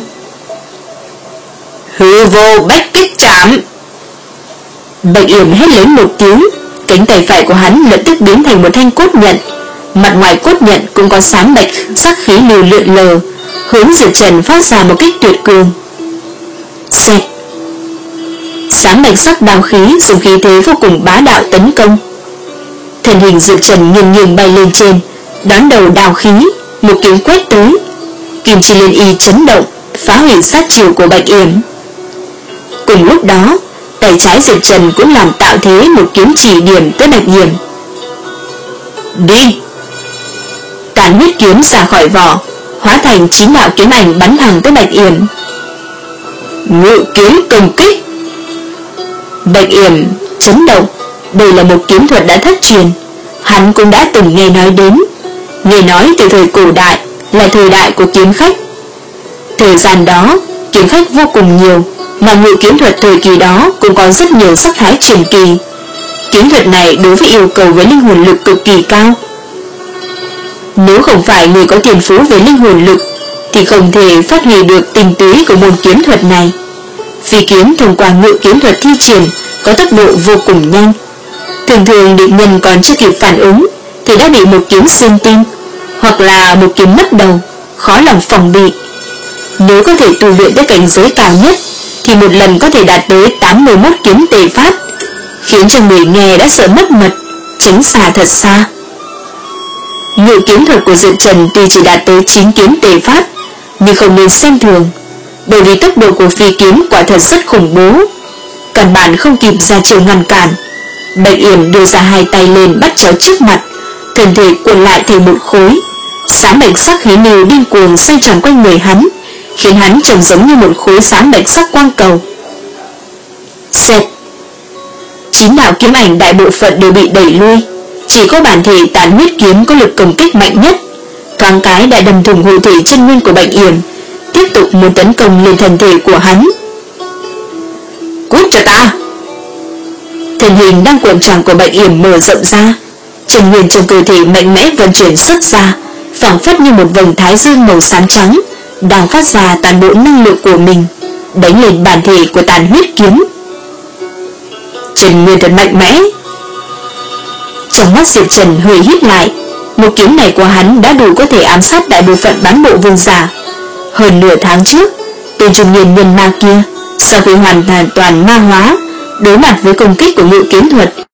[SPEAKER 1] Hư vô bách kích chạm. Bạch Yểm hét lớn một tiếng, cánh tay phải của hắn lập tức biến thành một thanh cốt nhận. Mặt ngoài cốt nhận cũng có sáng bạch sắc khí lưu lượn lờ, hướng Diệp Trần phát ra một kích tuyệt cường. Xẹt. Sáng bạch sắc đao khí dùng khí thế vô cùng bá đạo tấn công. Thân hình Diệp Trần nghiêng nghiêng bay lên trên, đón đầu đao khí, một kiếm quét tới. Kim Chi Liên Y chấn động, phá hủy sát chiều của Bạch Yểm. Cùng lúc đó, tay trái Diệp Trần cũng làm tạo thế một kiếm chỉ điểm tới Bạch Yểm. Đi! Tàn huyết kiếm ra khỏi vỏ, hóa thành chín đạo kiếm ảnh bắn thẳng tới Bạch Yểm. Ngự kiếm công kích! Bạch Yểm chấn động, đây là một kiếm thuật đã thất truyền, hắn cũng đã từng nghe nói đến. Nghe nói từ thời cổ đại là thời đại của kiếm khách. Thời gian đó, kiếm khách vô cùng nhiều, mà ngự kiếm thuật thời kỳ đó cũng có rất nhiều sắc thái truyền kỳ. Kiếm thuật này đối với yêu cầu với linh hồn lực cực kỳ cao. Nếu không phải người có tiền phú về linh hồn lực, thì không thể phát huy được tinh túy của môn kiếm thuật này. Phi kiếm thông qua ngự kiếm thuật thi triển có tốc độ vô cùng nhanh. Thường thường địch nhân còn chưa kịp phản ứng thì đã bị một kiếm xuyên tim, hoặc là một kiếm mất đầu, khó lòng phòng bị. Nếu có thể tu luyện tới cảnh giới cao nhất thì một lần có thể đạt tới tám mươi mốt kiếm tề phát, khiến cho người nghe đã sợ mất mật, tránh xa thật xa. Ngự kiếm thuật của Diệp Trần tuy chỉ đạt tới chín kiếm tề phát, nhưng không nên xem thường, bởi vì tốc độ của phi kiếm quả thật rất khủng bố, căn bản không kịp ra chiều ngăn cản. Bạch Yểm đưa ra hai tay lên bắt chéo trước mặt, thân thể cuộn lại thành một khối, sáng bạch sắc khí lưu điên cuồng xoay tròn quanh người hắn, khiến hắn trông giống như một khối sáng bạch sắc quang cầu. Xẹt. Chín đạo kiếm ảnh đại bộ phận đều bị đẩy lui, chỉ có bản thể Tàn huyết kiếm có lực công kích mạnh nhất, thoáng cái đã đâm thủng hộ thể chân nguyên của Bạch Yểm, tiếp tục muốn tấn công lên thân thể của hắn. Cút cho ta! Thân hình đang cuộn tròn của Bạch Yểm mở rộng ra, chân nguyên trong cơ thể mạnh mẽ vận chuyển xuất ra, phảng phất như một vầng thái dương màu xám trắng đang phát ra toàn bộ năng lượng của mình, đánh lên bản thể của Tàn huyết kiếm. Chân nguyên thật mạnh mẽ. Trong mắt Diệp Trần hơi híp lại, một kiếm này của hắn đã đủ có thể ám sát đại bộ phận bán bộ vương giả. Hơn nửa tháng trước, tên trung niên nhân ma kia sau khi hoàn toàn toàn ma hóa, đối mặt với công kích của ngự kiếm thuật